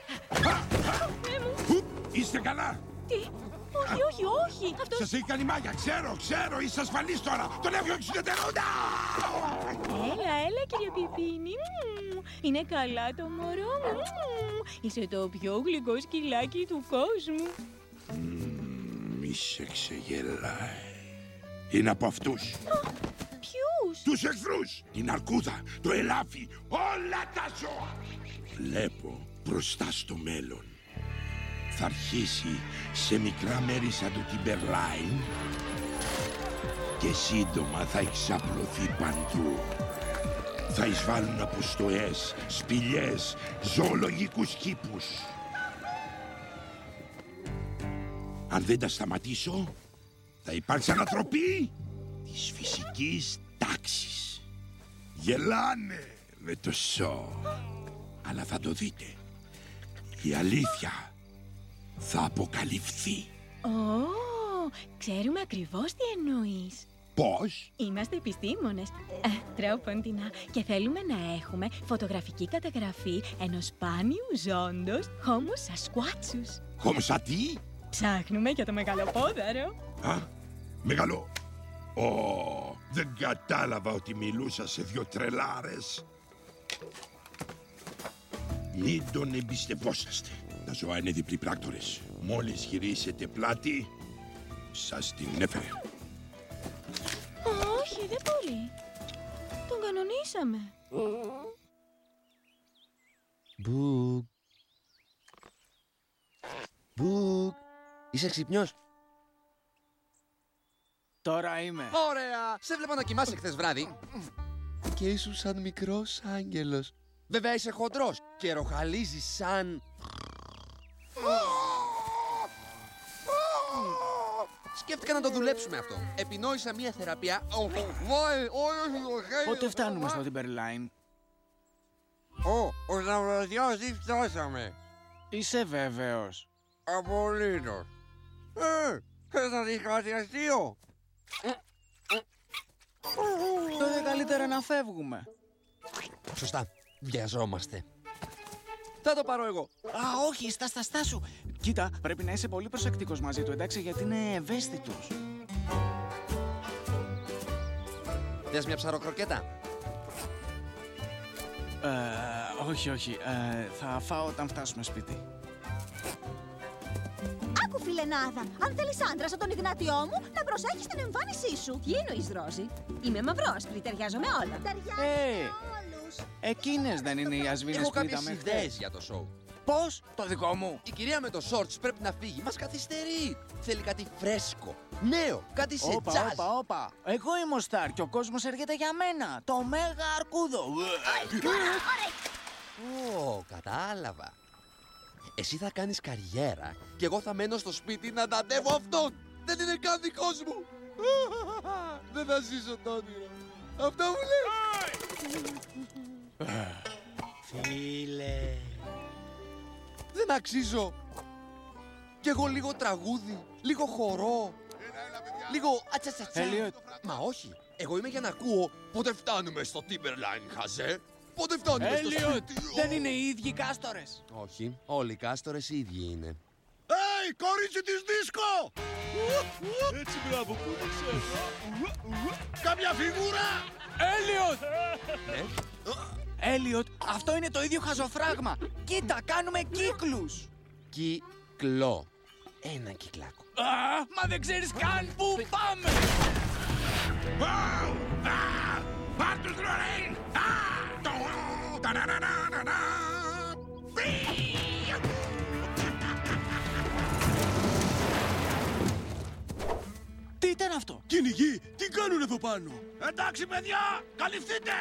Είστε καλά? Τι? Όχι. Αυτό... Σας έχει κάνει μάγια. Ξέρω. Είσαι ασφαλής τώρα. Τον έφυγε οξυδετερόντα. Έλα, κύριε Πιπίνη. Είναι καλά το μωρό μου. Είσαι το πιο γλυκό σκυλάκι του κόσμου. Μη σε ξεγελάει. Είναι από αυτούς. Ποιους? Τους εχθρούς. Την αρκούδα, το ελάφι, όλα τα ζώα. Βλέπω μπροστά στο μέλλον. Θα αρχίσει σε μικρά μέρη σαν το Τιμπερλάιν και σύντομα θα εξαπλωθεί παντού. Θα εισβάλλουν αποστοές, σπηλιές, ζωολογικούς κήπους. Αν δεν τα σταματήσω, θα υπάρξει ανατροπή της φυσικής τάξης. Γελάνε με το σο, αλλά θα το δείτε. Η αλήθεια θα αποκαλυφθεί. Ξέρουμε ακριβώς τι εννοείς. Πώς? Είμαστε επιστήμονες. Τρόποντινα. Και θέλουμε να έχουμε φωτογραφική καταγραφή ενός σπάνιου ζώντος Homo sasquatchus. Homo τι? Ψάχνουμε για το μεγαλοπόδαρο. Α, μεγαλό. Δεν κατάλαβα ότι μιλούσα σε δυο τρελάρες. Μην τον εμπιστευόσαστε. Τα ζώα είναι διπλοί πράκτορες. Μόλις γυρίσετε πλάτη, σας την έφερε. Όχι, δεν μπορεί. Τον κανονίσαμε. Μπουκ. Μπουκ. Είσαι ξυπνιός? Τώρα είμαι. Ωραία! Σε βλέπω να κοιμάσαι χθες βράδυ. Και ήσουν σαν μικρός άγγελος. Βέβαια είσαι χοντρός και ροχαλίζεις σαν... Σκέφτηκα να το δουλέψουμε αυτό. Επινόησα μια θεραπεία... Πότε φτάνουμε στο Timberline? Ο Σταυροδιός φτάσαμε. Είσαι βέβαιος? Απολύτως. Θες να δεις κάτι αστείο? Τότε καλύτερα να φεύγουμε. Σωστά. Βιαζόμαστε. Θα το πάρω εγώ. Α, όχι, στά σου. Κοίτα, πρέπει να είσαι πολύ προσεκτικός μαζί του, εντάξει, γιατί είναι ευαίσθητος. Θες μια ψαροκροκέτα? Όχι. Θα φάω όταν φτάσουμε σπίτι. Άκου, φιλενάδα. Αν θέλεις άντρα σαν τον Ιγνάτιό μου, να προσέχεις την εμφάνισή σου. Τι εννοείς, Ρόζη? Είμαι μαυρόσπρη, ταιριάζω με όλα. Ταιριάζει με όλους. Εκείνες δεν είναι οι ασβήνες Έχω που είδαμε κάποιες χθες? ιδέες για το σοου. Πώς? Το δικό μου? Η κυρία με το shorts πρέπει να φύγει. Μας καθυστερεί. Θέλει κάτι φρέσκο, νέο, κάτι σε jazz. Όπα. Εγώ είμαι ο Σταρ και ο κόσμος έρχεται για μένα. Το μέγα αρκούδο. Κατάλαβα. Εσύ θα κάνεις καριέρα και εγώ θα μένω στο σπίτι να ταντεύω αυτόν. Δεν είναι καν δικός μου. Δεν θα ζήσω το όνειρο. Αυτό μου λέει. Φίλε. Δεν αξίζω. Κι εγώ λίγο τραγούδι, λίγο χορό, λίγο ατσατσατσά. Έλιοτ. Μα όχι, εγώ είμαι για να ακούω. Πότε φτάνουμε στο Timberline, χαζέ? Πότε φτάνουμε στο Έλιοτ, σπίτι? δεν είναι οι ίδιοι κάστορες? Όχι, όλοι οι κάστορες οι ίδιοι είναι. Κορίτσι της δίσκο! Έτσι, μπράβο, πού το ξέρω. Κάμια φιγούρα! Έλιοτ! Ναι. Έλιοτ, αυτό είναι το ίδιο χαζοφράγμα. Κοίτα, κάνουμε κύκλους. Κύκλο. Ένα κυκλάκο. Μα δεν ξέρεις καν πού πάμε. Πάρ' τους, Λορέιν! Τι ήταν αυτό? Κυνηγοί, τι κάνουν εδώ πάνω? Εντάξει, παιδιά, καλυφθείτε!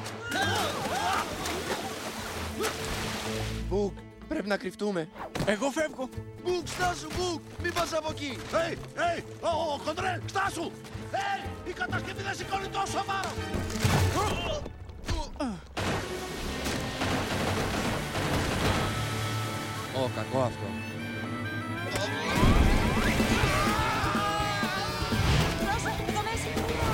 Μπουκ, πρέπει να κρυφτούμε. Εγώ φεύγω. Μπουκ, στάσου, Μπουκ! Μην πας από εκεί! Χοντρέ, στάσου! Η κατασκευή δεν σηκώνει τόσο βάρος! Κακό αυτό. Ρώσα, εδώ μέσα.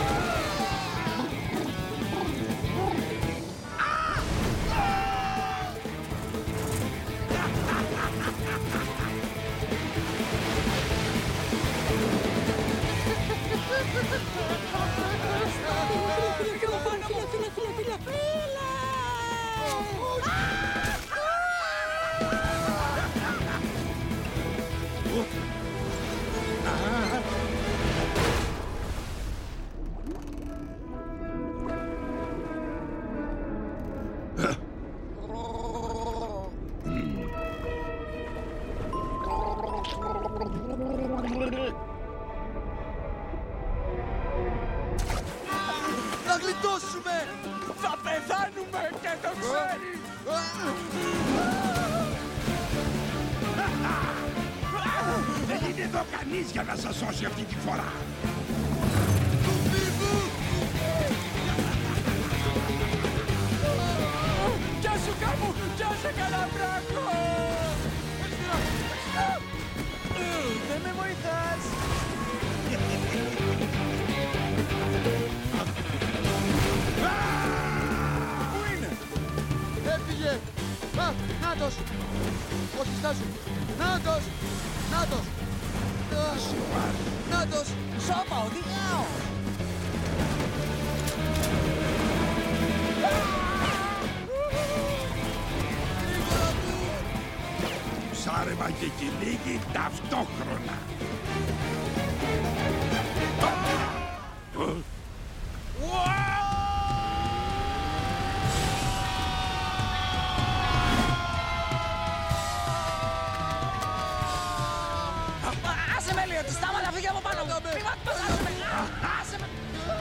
Να γλιτώσουμε! Θα πεθάνουμε και το ξέρεις. Δεν είναι εδώ κανείς για να σας σώσει αυτή τη φορά! Γεια σου κάπου, γεια σε καλαμπράκο. Δεν με βοηθάς. Α, νάτος! Όχι, στάσου! Νάτος! Νάτος! Νάτος! Σώπα, οδηγάω! Ψάρεμα και κυνήγι ταυτόχρονα. Άσε με λίγο, στάματα, φύγε από πάνω μου! Μη μας άσε με! Άσε με!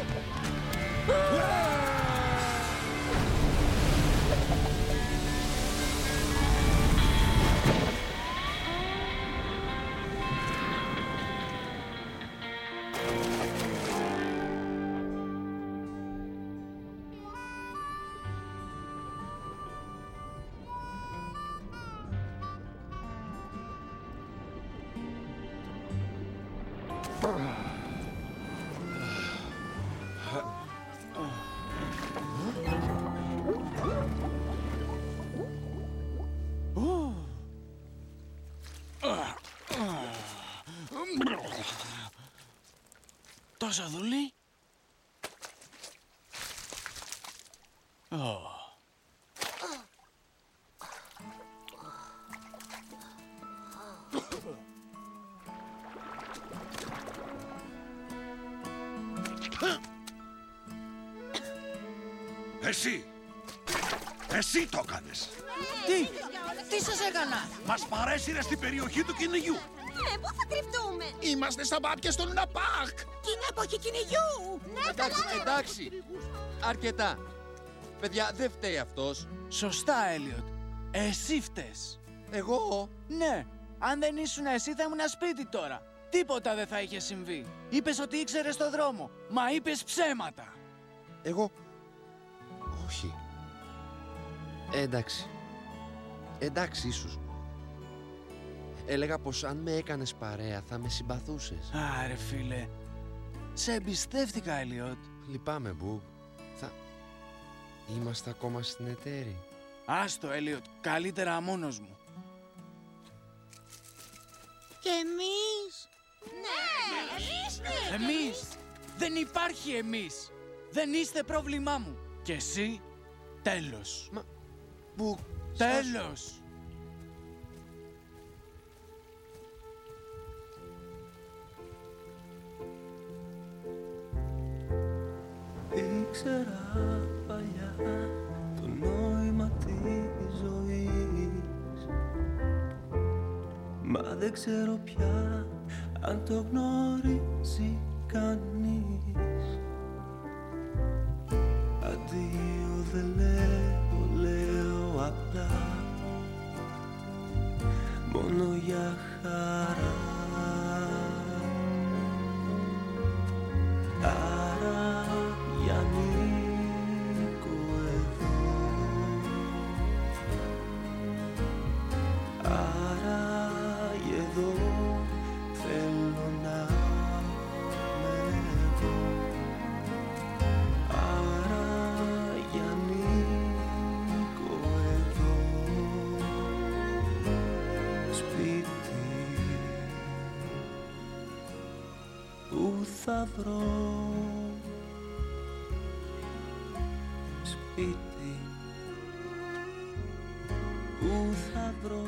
Τόσα δουλή. Εσύ το έκανες. Τι σας έκανα? Μας παρέσυρες στην περιοχή του κυνηγιού. Ναι, πού θα κρυφτούμε? Είμαστε στα μάτια στον Λούνα Πάρκ. Και είναι εποχή κυνηγιού. Ναι, Εντάξει. Αρκετά. Παιδιά, δεν φταίει αυτός. Σωστά, Έλιοτ. Εσύ φταίς. Εγώ? Ναι. Αν δεν ήσουν εσύ θα ήμουν σπίτι τώρα. Τίποτα δεν θα είχε συμβεί. Είπες ότι ήξερες το δρόμο. Μα είπες ψέματα. Εγώ? Όχι. Εντάξει, ίσως. Έλεγα πως αν με έκανες παρέα θα με συμπαθούσες. Άρε φίλε, σε εμπιστεύτηκα, Έλιοτ. Λυπάμαι, Μπουγ. Είμαστε ακόμα στην εταίρη. Άστο, Έλιοτ, καλύτερα μόνος μου. Και εμείς? Ναι, Εμείς! Δεν υπάρχει εμείς! Δεν είστε πρόβλημά μου! Και εσύ, τέλος! Μπουγ, τέλος! Ήξερα παλιά το νόημα της ζωής, μα δεν ξέρω πια αν το γνωρίζει κανείς. Αντίο δεν λέω απλά, μόνο για χαρά. Άρα για ανήκω εδώ, άρα εδώ θέλω να είμαι εγώ, άρα για ανήκω εδώ, σπίτι που θα βρω. Σπίτι που θα βρω.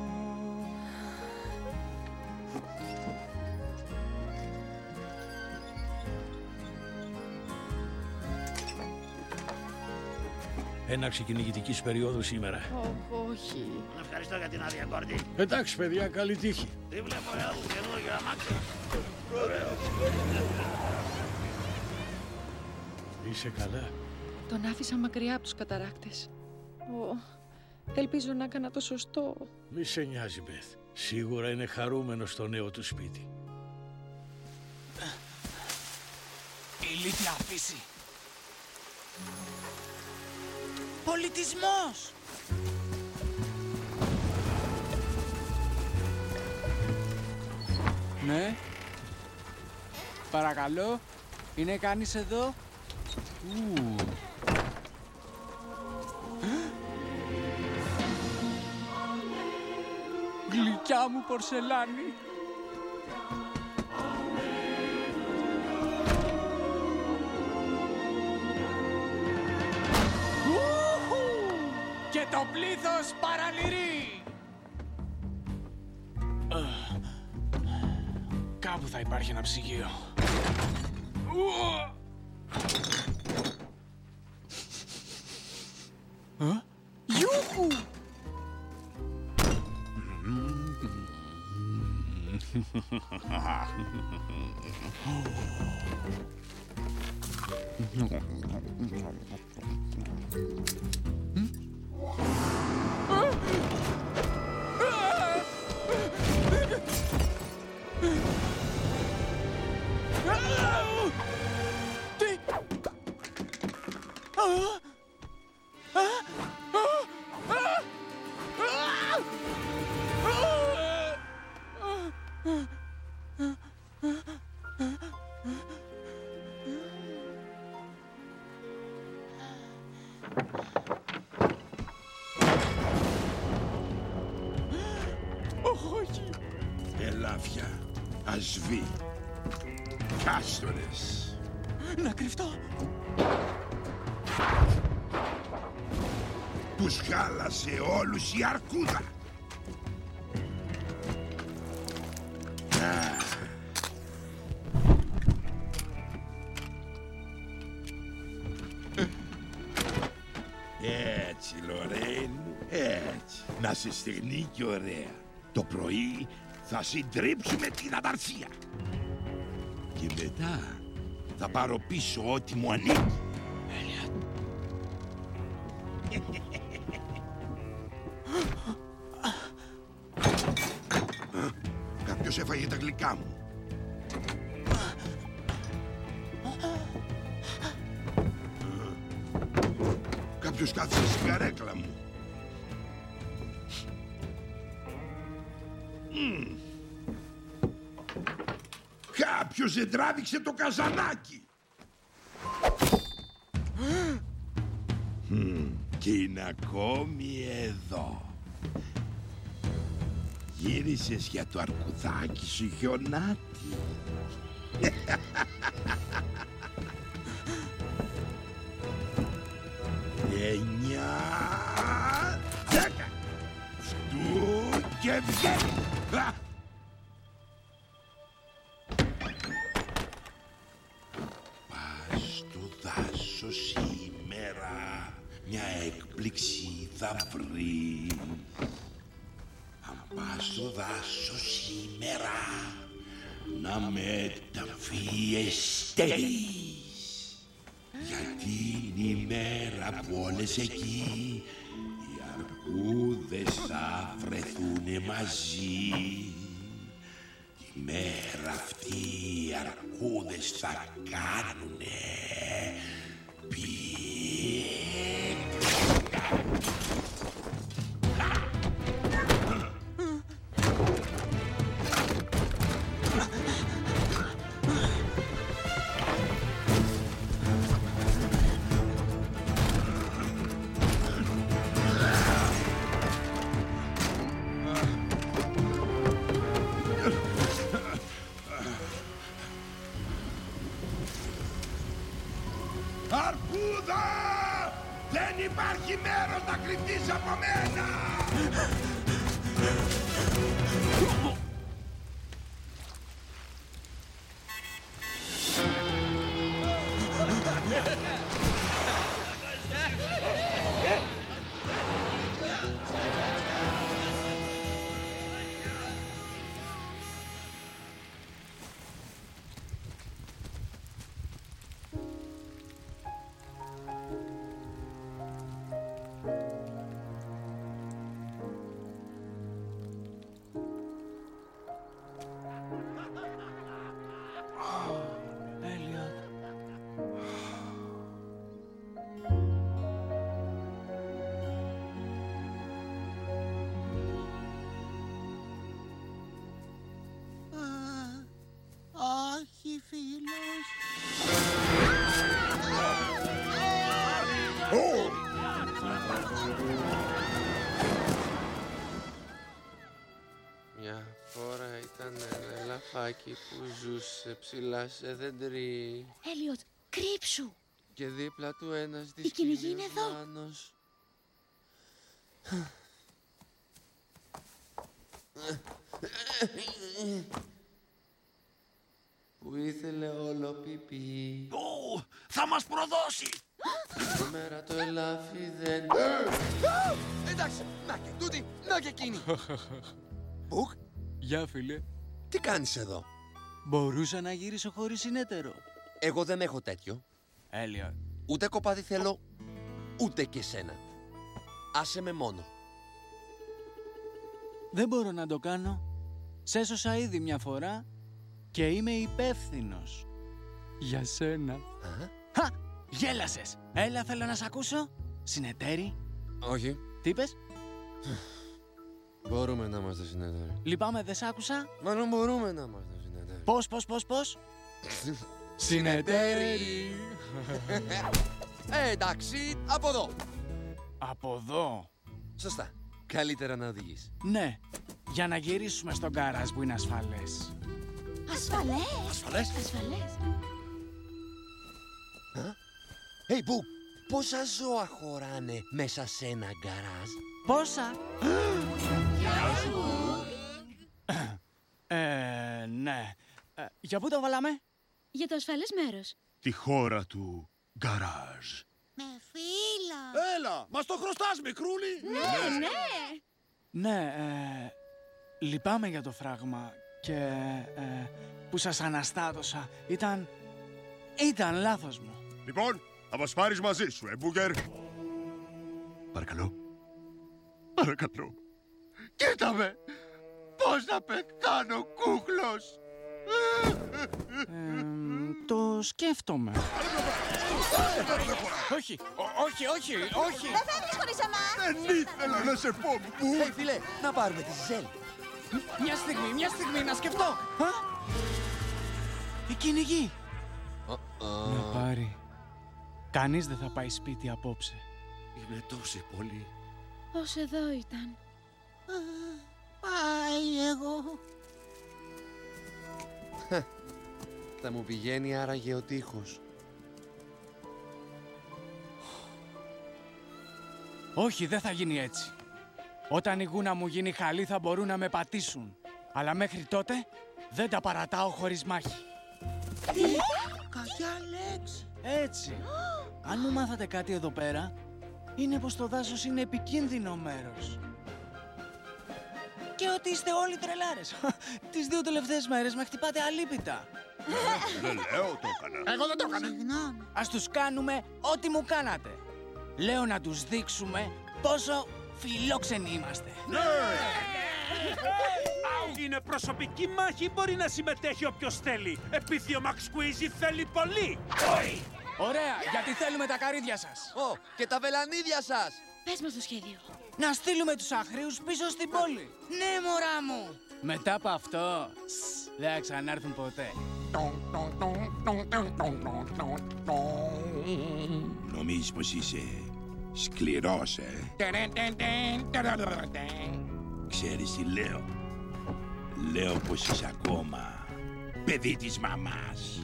Έναρξη κυνηγητικής περίοδου σήμερα. Όχι. Ευχαριστώ για την άδεια, Κόρντι. Εντάξει, παιδιά, καλή τύχη. Τι βλέπω, καινούργιο αμάξι. Είσαι καλά? Τον άφησα μακριά από τους καταράκτες. Ελπίζω να έκανα το σωστό. Μη σε νοιάζει, Μπεθ. Σίγουρα είναι χαρούμενος στο νέο του σπίτι. Ηλίθια φύση. Πολιτισμός! Ναι. Παρακαλώ. Είναι κανείς εδώ? Γλυκιά μου πορσελάνη. Και το πλήθος παραλυρεί. Κάπου θα υπάρχει ένα ψυγείο. Γιούχου! Ελάφια, ασβή, κάστορες. Να κρυφτώ. Τους χάλασε όλους η αρκούδα. Έτσι, Λορέιν, έτσι. Να σε στεγνεί και ωραία. Το πρωί θα συντρίψουμε την αμαρτία. Και μετά θα πάρω πίσω ό,τι μου ανήκει. Κάποιος έφαγε τα γλυκά μου. Κάποιος κάθισε στην καρέκλα μου. Κάποιος δεν τράβηξε το καζανάκι. Και είναι ακόμη εδώ. Γύρισες για το αρκουδάκι σου, χιονάτι. 9, 10. Στου και βγαίνει. Πας στο δάσος σήμερα, μια έκπληξη θα βρεις. Αν πας στο δάσος σήμερα, να μεταμφιεστείς. Γιατί είναι η μέρα που όλες εκεί οι αρκούδες θα βρεθούνε μαζί. Τη μέρα αυτή οι αρκούδες θα κάνουνε Αρκούδα! Δεν υπάρχει μέρος να κρυφτείς από μένα! Όχι, φίλος. ελαφάκι που ζούσε ψηλά σε δέντρι. Έλιοτ, κρύψου. Και δίπλα του ένας Η κυνηγή είναι εδώ. νάνος. Που ήθελε όλο πιπί. Θα μας προδώσει! Σήμερα το ελάφι δεν... Εντάξει, να και τούτη, να και εκείνη. Μπουκ, Γεια φίλε. τι κάνεις εδώ? Μπορούσα να γυρίσω χωρίς συνέτερο. Εγώ δεν έχω τέτοιο. Έλιοτ. Ούτε κοπάδι θέλω, ούτε και σένα. Άσε με μόνο. Δεν μπορώ να το κάνω. Σε έσωσα ήδη μια φορά και είμαι υπεύθυνος. Για σένα. Χα! Γέλασες. Έλα, θέλω να σ' ακούσω. Συνεταίρη. Όχι. Τι είπες? Μπορούμε να είμαστε συνεταίροι. Λυπάμαι, δεν σ' άκουσα. Μάλλον μπορούμε να είμαστε συνεταίροι. Πώς? Συνεταίρη. Εντάξει, από εδώ. Από εδώ. Σωστά. Καλύτερα να οδηγείς. Ναι, για να γυρίσουμε στον γκαράζ που είναι ασφαλές. Ασφαλές. Hey, Μπουκ, πόσα ζώα χωράνε μέσα σε ένα γκαράζ? Πόσα? Ναι. Για πού το βάλαμε? Για το ασφαλές μέρος. Τη χώρα του γκαράζ. Με φύλλα. Έλα, μας το χρωστάς, μικρούλι! Ναι, λυπάμαι για το φράγμα και που σας αναστάτωσα. Ήταν λάθος μου. Λοιπόν, θα μας πάρεις μαζί σου, Μπούγκερ. Παρακαλώ. Παρακαλώ. Κοίτα με. Πώς να πεθάνω κούκλος. Το σκέφτομαι. Όχι. Δεν φεύγεις χωρίς εμάς. Δεν ήθελα να σε πω, Μπουκ. Φίλε, να πάρουμε τη Ζέλ. Μια στιγμή, να σκεφτώ. Η κυνηγή. Να πάρει. Κανείς δεν θα πάει σπίτι απόψε. Είναι τόση πολύ. Ως εδώ ήταν. Πάει εγώ. Θα μου πηγαίνει άραγε ο τείχος. Όχι, δεν θα γίνει έτσι. Όταν η γούνα μου γίνει χαλή θα μπορούν να με πατήσουν. Αλλά μέχρι τότε δεν τα παρατάω χωρίς μάχη. Κακιά λέξη. Έτσι. Αν μου μάθατε κάτι εδώ πέρα, είναι πως το δάσος είναι επικίνδυνο μέρος. Και ότι είστε όλοι τρελάρες. Τις 2 τελευταίες μέρες με χτυπάτε αλίπητα. Δεν λέω, το έκανα. Εγώ δεν το έκανα. Συγγνώμη. Ας τους κάνουμε ό,τι μου κάνατε. Λέω να τους δείξουμε πόσο φιλόξενοι είμαστε. Είναι προσωπική μάχη, μπορεί να συμμετέχει όποιος θέλει. Επειδή ο Μαξ Κουίζι θέλει πολύ. Ωραία, γιατί θέλουμε τα καρύδια σας. Ω, και τα βελανίδια σας. Πες μας το σχέδιο. Να στείλουμε τους αχρίους πίσω στην πόλη. Ναι, μωρά μου. Μετά από αυτό, δεν θα ξανάρθουν ποτέ. Νομίζεις πως είσαι σκληρός, Ξέρεις τι λέω? Λέω πως είσαι ακόμα παιδί της μαμάς.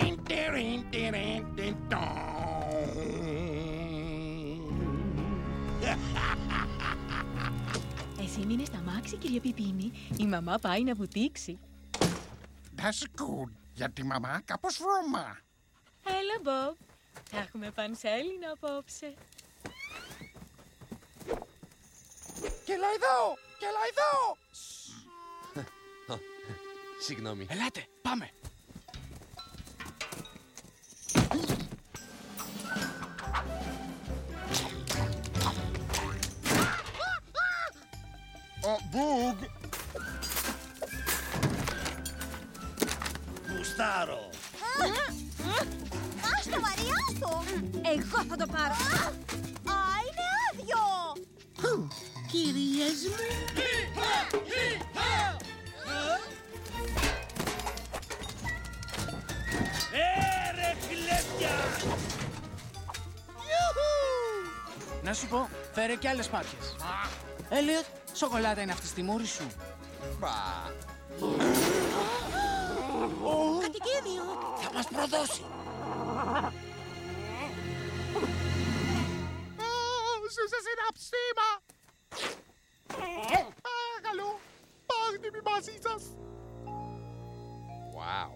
Εσύ μείνε στα μάξι, κύριε Πιπίνη. Η μαμά πάει να βουτήξει. That's good. Για τη μαμά κάπως βρώμα. Έλα, Μπομπ. Θα έχουμε πανσέλινο απόψε. Κέλα εδώ! Συγγνώμη. Ελάτε, πάμε. Μπουγ! Γουστάρω. Άστο, Μαρία, άστο. Εγώ θα το πάρω. Α, είναι άδειο. Κυρίες μου. Ρε κλέφτια! Να σου πω, φέρε κι άλλες πάπιες. Έλιοτ, σοκολάτα είναι αυτή στη μούρη σου. Μπα. Κατοικίδιο. Θα μας προδώσει. Ζούσε σε ένα ψήμα. Παρακαλώ, πάρτε με μαζί σας. Wow.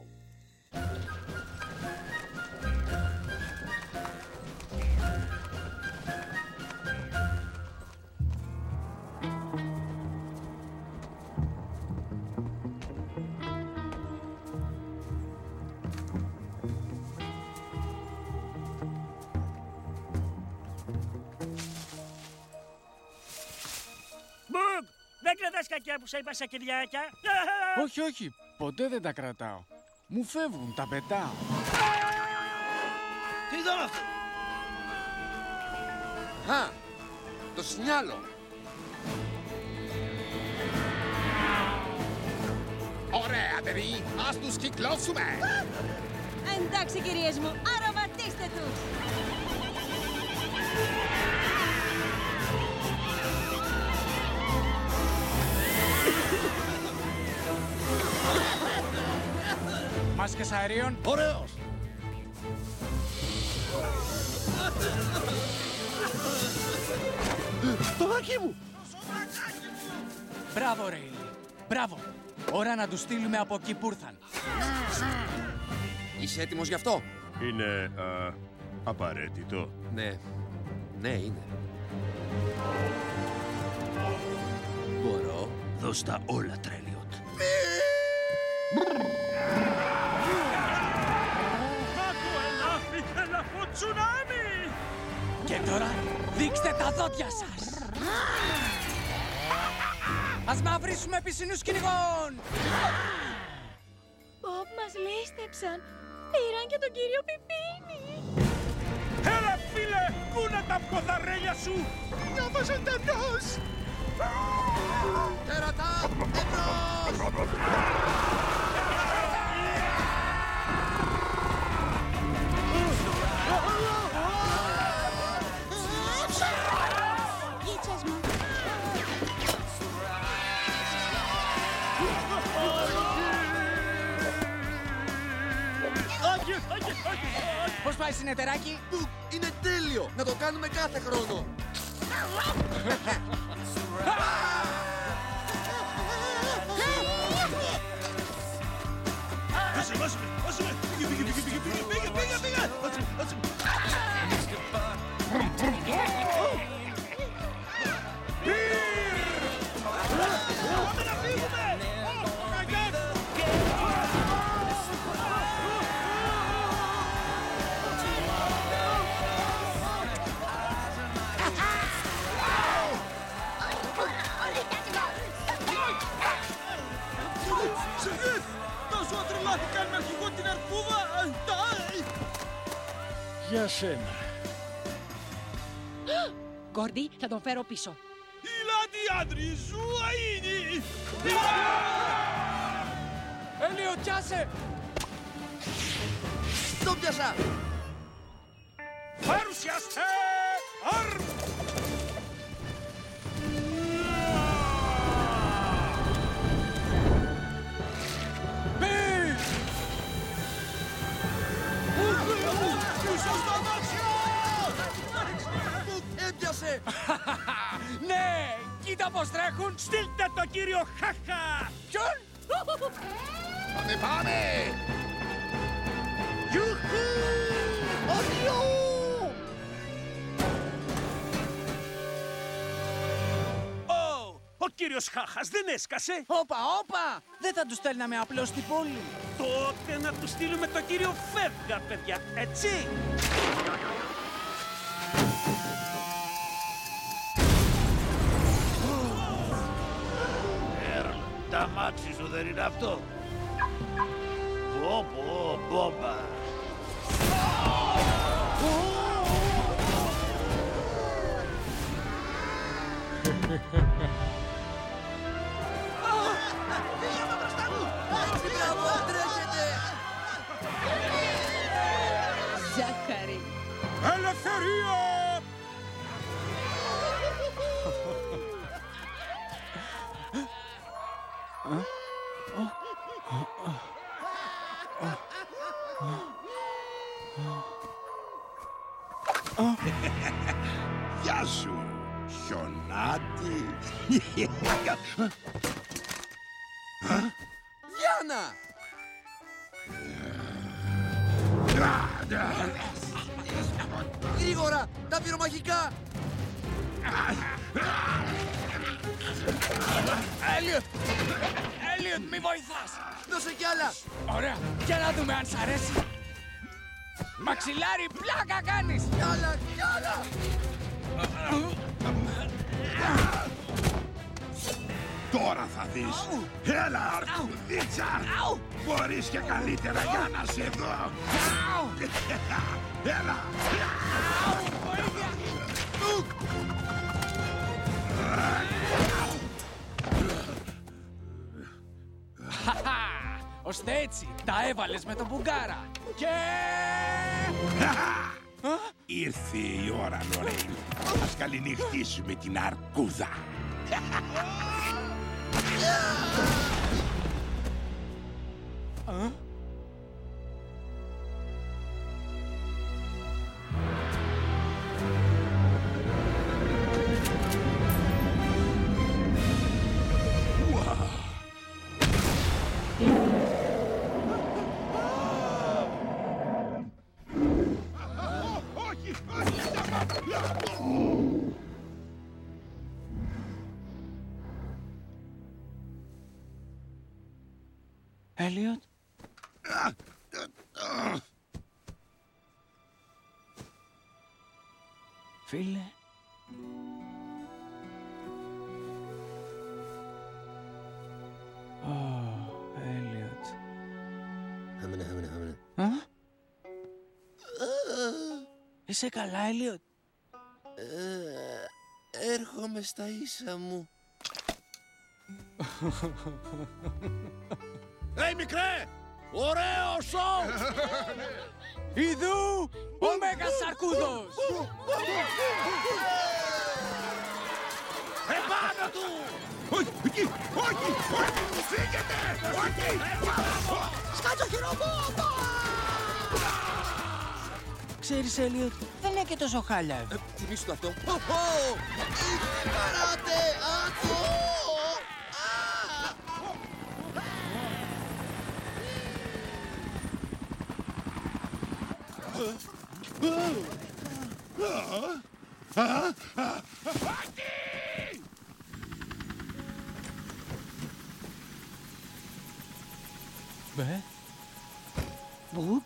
Μπουκ! Δεν κρατάς κακιά που σε είπα σακυριάκια. Όχι, όχι. Ποτέ δεν τα κρατάω. Μου φεύγουν, τα πετάω. Τι ήταν αυτό? Α, το σινιάλο. Ωραία, παιδί. Ας τους κυκλώσουμε. Εντάξει, κυρίες μου, αρωματίστε τους. Μάσκες αερίων. Ωραίος. Το δάκι μου. Μπράβο, Ρέιλι. Μπράβο. Ώρα να τους στείλουμε από εκεί που ήρθαν. Είσαι έτοιμος γι' αυτό? Είναι απαραίτητο. Ναι. Ναι, είναι. Μπορώ. Δώσ' τα όλα, Τρέλιοτ. Τσουνάμι! Και τώρα δείξτε τα δόντια σας. Ας μαυρίσουμε πισινούς κυνηγών. Μπομπ, μας λίστεψαν. Πήραν και τον κύριο Πιπίνι. Έλα, φίλε! Κούνα τα ποδαρέλια σου! Νιώθω ζωντανός. Τέρατα, εμπρός! Γίτσες μου. Πώς πάει, συνεταιράκι? Είναι τέλειο! Να το κάνουμε κάθε χρόνο! Για σένα. Γκόρντι, θα τον φέρω πίσω. Ηλάντι Ζουαΐνι! Έλιο, πιάσε! Το πιάσα! Παρουσιάστε! Αρμ! Έπιασε! Ναι! Κοίτα πως τρέχουν! Στείλτε το κύριο Χαχα! Ποιον? Πάμε, πάμε! Γιουχού! Οδειού! Ο κύριος Χάχας δεν έσκασε! Όπα, όπα! Δεν θα τους στέλναμε απλώς στην πόλη. Τότε να του στείλουμε τον κύριο Φεύγα, παιδιά, έτσι! Έρλ, τα μάξι σου δεν είναι αυτό. Πω, μπόμπα. Πήγαμε μπροστά μου! Έτσι, μπράβο, τρέχετε! Ζάχαρη. Ελευθερία! Διάνα! Γρήγορα! Τα πυρομαχικά! Έλιοτ, μη βοηθάς! Δώσε κι άλλα! Ωραία, για να δούμε αν σ' αρέσει. Μαξιλάρι, πλάκα κάνεις! Κι άλλα, κι άλλα! Τώρα θα δεις. Έλα, αρκουδίτσα. Μπορείς και καλύτερα για να σε δω. Έλα. Ώστε έτσι τα έβαλες με τον Μπουγάρα. Και... Ήρθε η ώρα, Λορέιν. Ας καληνυχτήσουμε την αρκούδα. Έλιοτ. Φίλε. Έλιοτ. Χάμενε. Είσαι καλά, Έλιοτ? Έρχομαι στα ίσα μου. Μικρέ! Ωραίο σοου! Ιδού ο Μέγας Αρκούδος! Επάνω του! Όχι, εκεί! Όχι! Όχι! Φύγετε! Όχι! Σκάτσο χειροπόδα! Ξέρεις, Έλιοτ, δεν είναι και τόσο χάλια. Θυμήσου το αυτό. Καράτε! Άκου! Μπε. Μπουγ.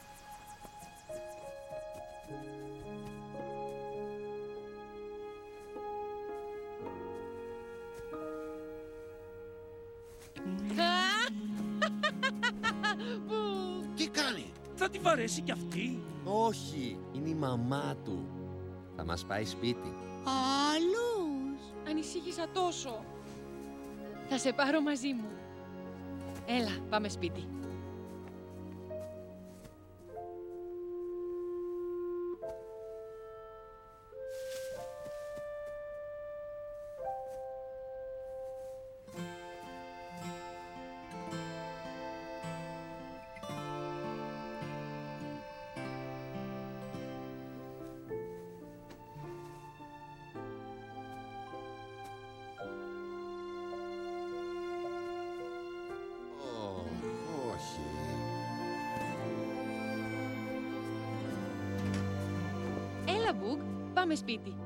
Τι κάνει? Θα τη βαρέσει κι αυτή. Όχι, είναι η μαμά του. Θα μας πάει σπίτι. Άλλους! Ανησύχησα τόσο. Θα σε πάρω μαζί μου. Έλα, πάμε σπίτι. Έλα, Μπουγ, πάμε σπίτι.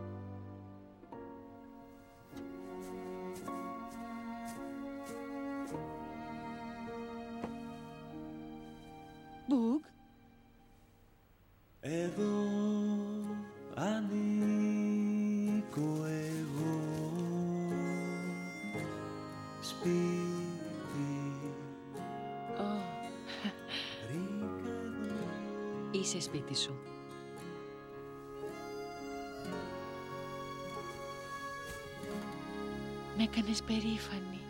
Μπουγ. Εδώ ανήκω εγώ σπίτι. Είσαι σπίτι σου. Με έκανες περήφανη.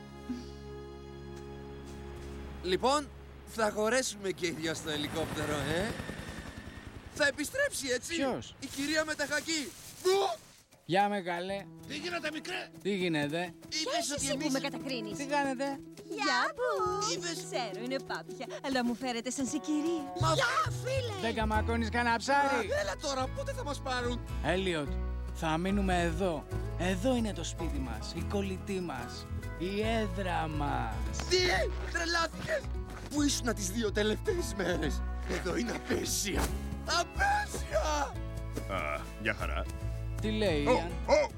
Λοιπόν, θα χωρέσουμε και οι δυο στο ελικόπτερο, Θα επιστρέψει, έτσι. Ποιος? Η κυρία με τα χακί. Γεια με καλέ. Τι γίνεται, μικρέ? Τι γίνεται? Είπες ότι Εσύ που με κατακρίνεις. Τι κάνετε? Γεια που. Ξέρω, είναι πάπια, αλλά μου φέρετε σαν σε κυρία. Γεια, φίλε. Δεν καμακώνεις κανένα ψάρι? Έλα τώρα, πότε θα μας πάρουν? Έλιοτ, θα μείνουμε εδώ. Εδώ είναι το σπίτι μας, η κολλητή μας, η έδρα μας. Τι! Τρελάθηκες! Πού ήσουνα τις 2 τελευταίες μέρες? Εδώ είναι απέσια! Απέσια! Μια χαρά. Τι λέει, Ιαν?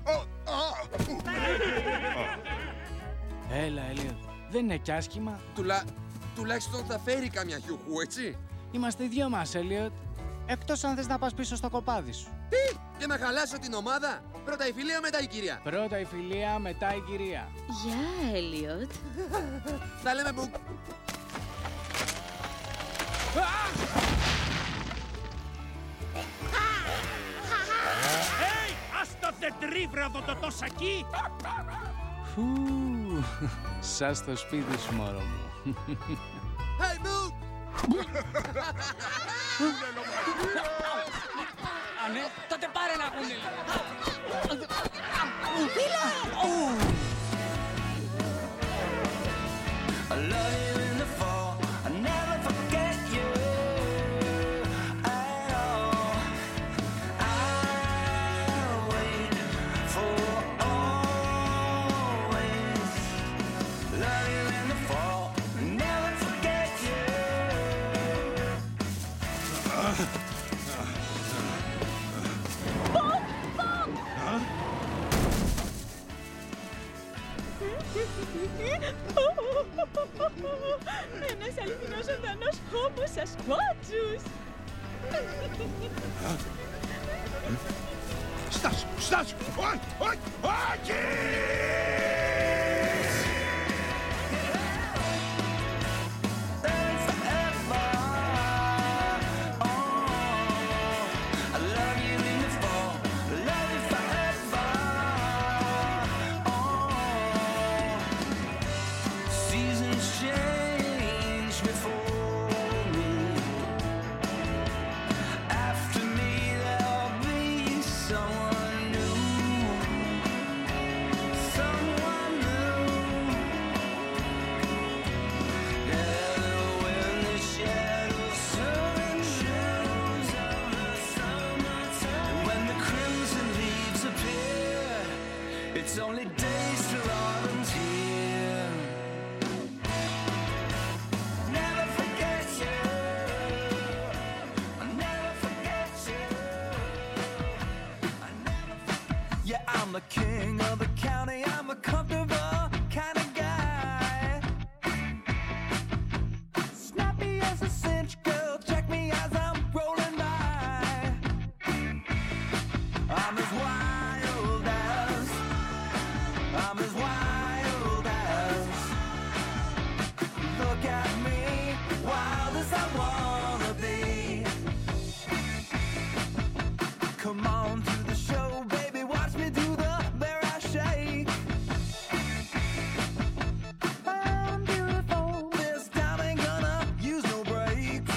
Έλα, Έλιοτ. Δεν είναι κι άσχημα. Τουλάχιστον θα φέρει καμιά χιουχού, έτσι. Είμαστε οι δυο μας, Έλιοτ. Εκτός αν θες να πας πίσω στο κοπάδι σου. Τι! Και να χαλάσω την ομάδα! Πρώτα η φιλία, μετά η κυρία. Πρώτα η φιλία, μετά η κυρία. Γεια, Έλιοτ. Θα λέμε που... Άστα δεντρίβραδο το τόσακι! Φου, σαν στο σπίτι σου, μωρό μου. Hey, Boo! Α, ναι, τότε πάρε να ακούνε. I love you in the fall, I never forget you at all. I'll wait for always. Love you in the fall, never forget you. Bob! Bob! Ένας αληθινός ζωντανός χώμος σασκότσους. Στάσου, στάσου! Όχι, όχι, όχι! It's only days till autumn's here. Never forget you. I'll never forget you. Yeah, I'm the king of the county. I'm a comfortable kind of guy. Snappy as a cinch, girl. Check me as I'm rolling by. I'm as wild as I'm as wild as. Look at me, wild as I wanna be. Come on to the show, baby, watch me do the bear I shake. I'm beautiful, this time ain't gonna use no brakes.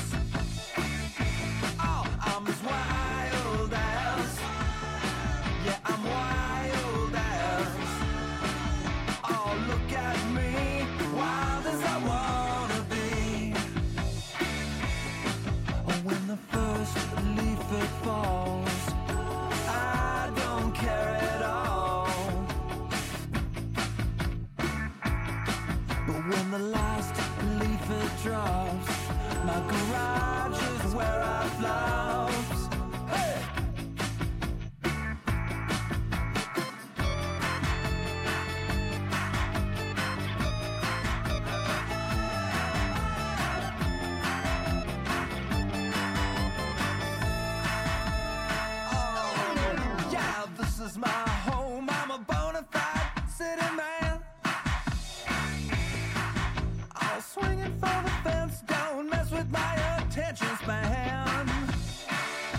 Oh, I'm as wild as. Yeah, I'm wild as. Oh, look at me, wild as I wanna be. Oh, when the first leaf it falls, I don't care at all. But when the last leaf it drops, my garage is where I flops. Hey! Yeah, this is my home. I'm a bona fide city man. I'm swinging for the fence. Don't mess with my attention span.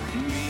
Me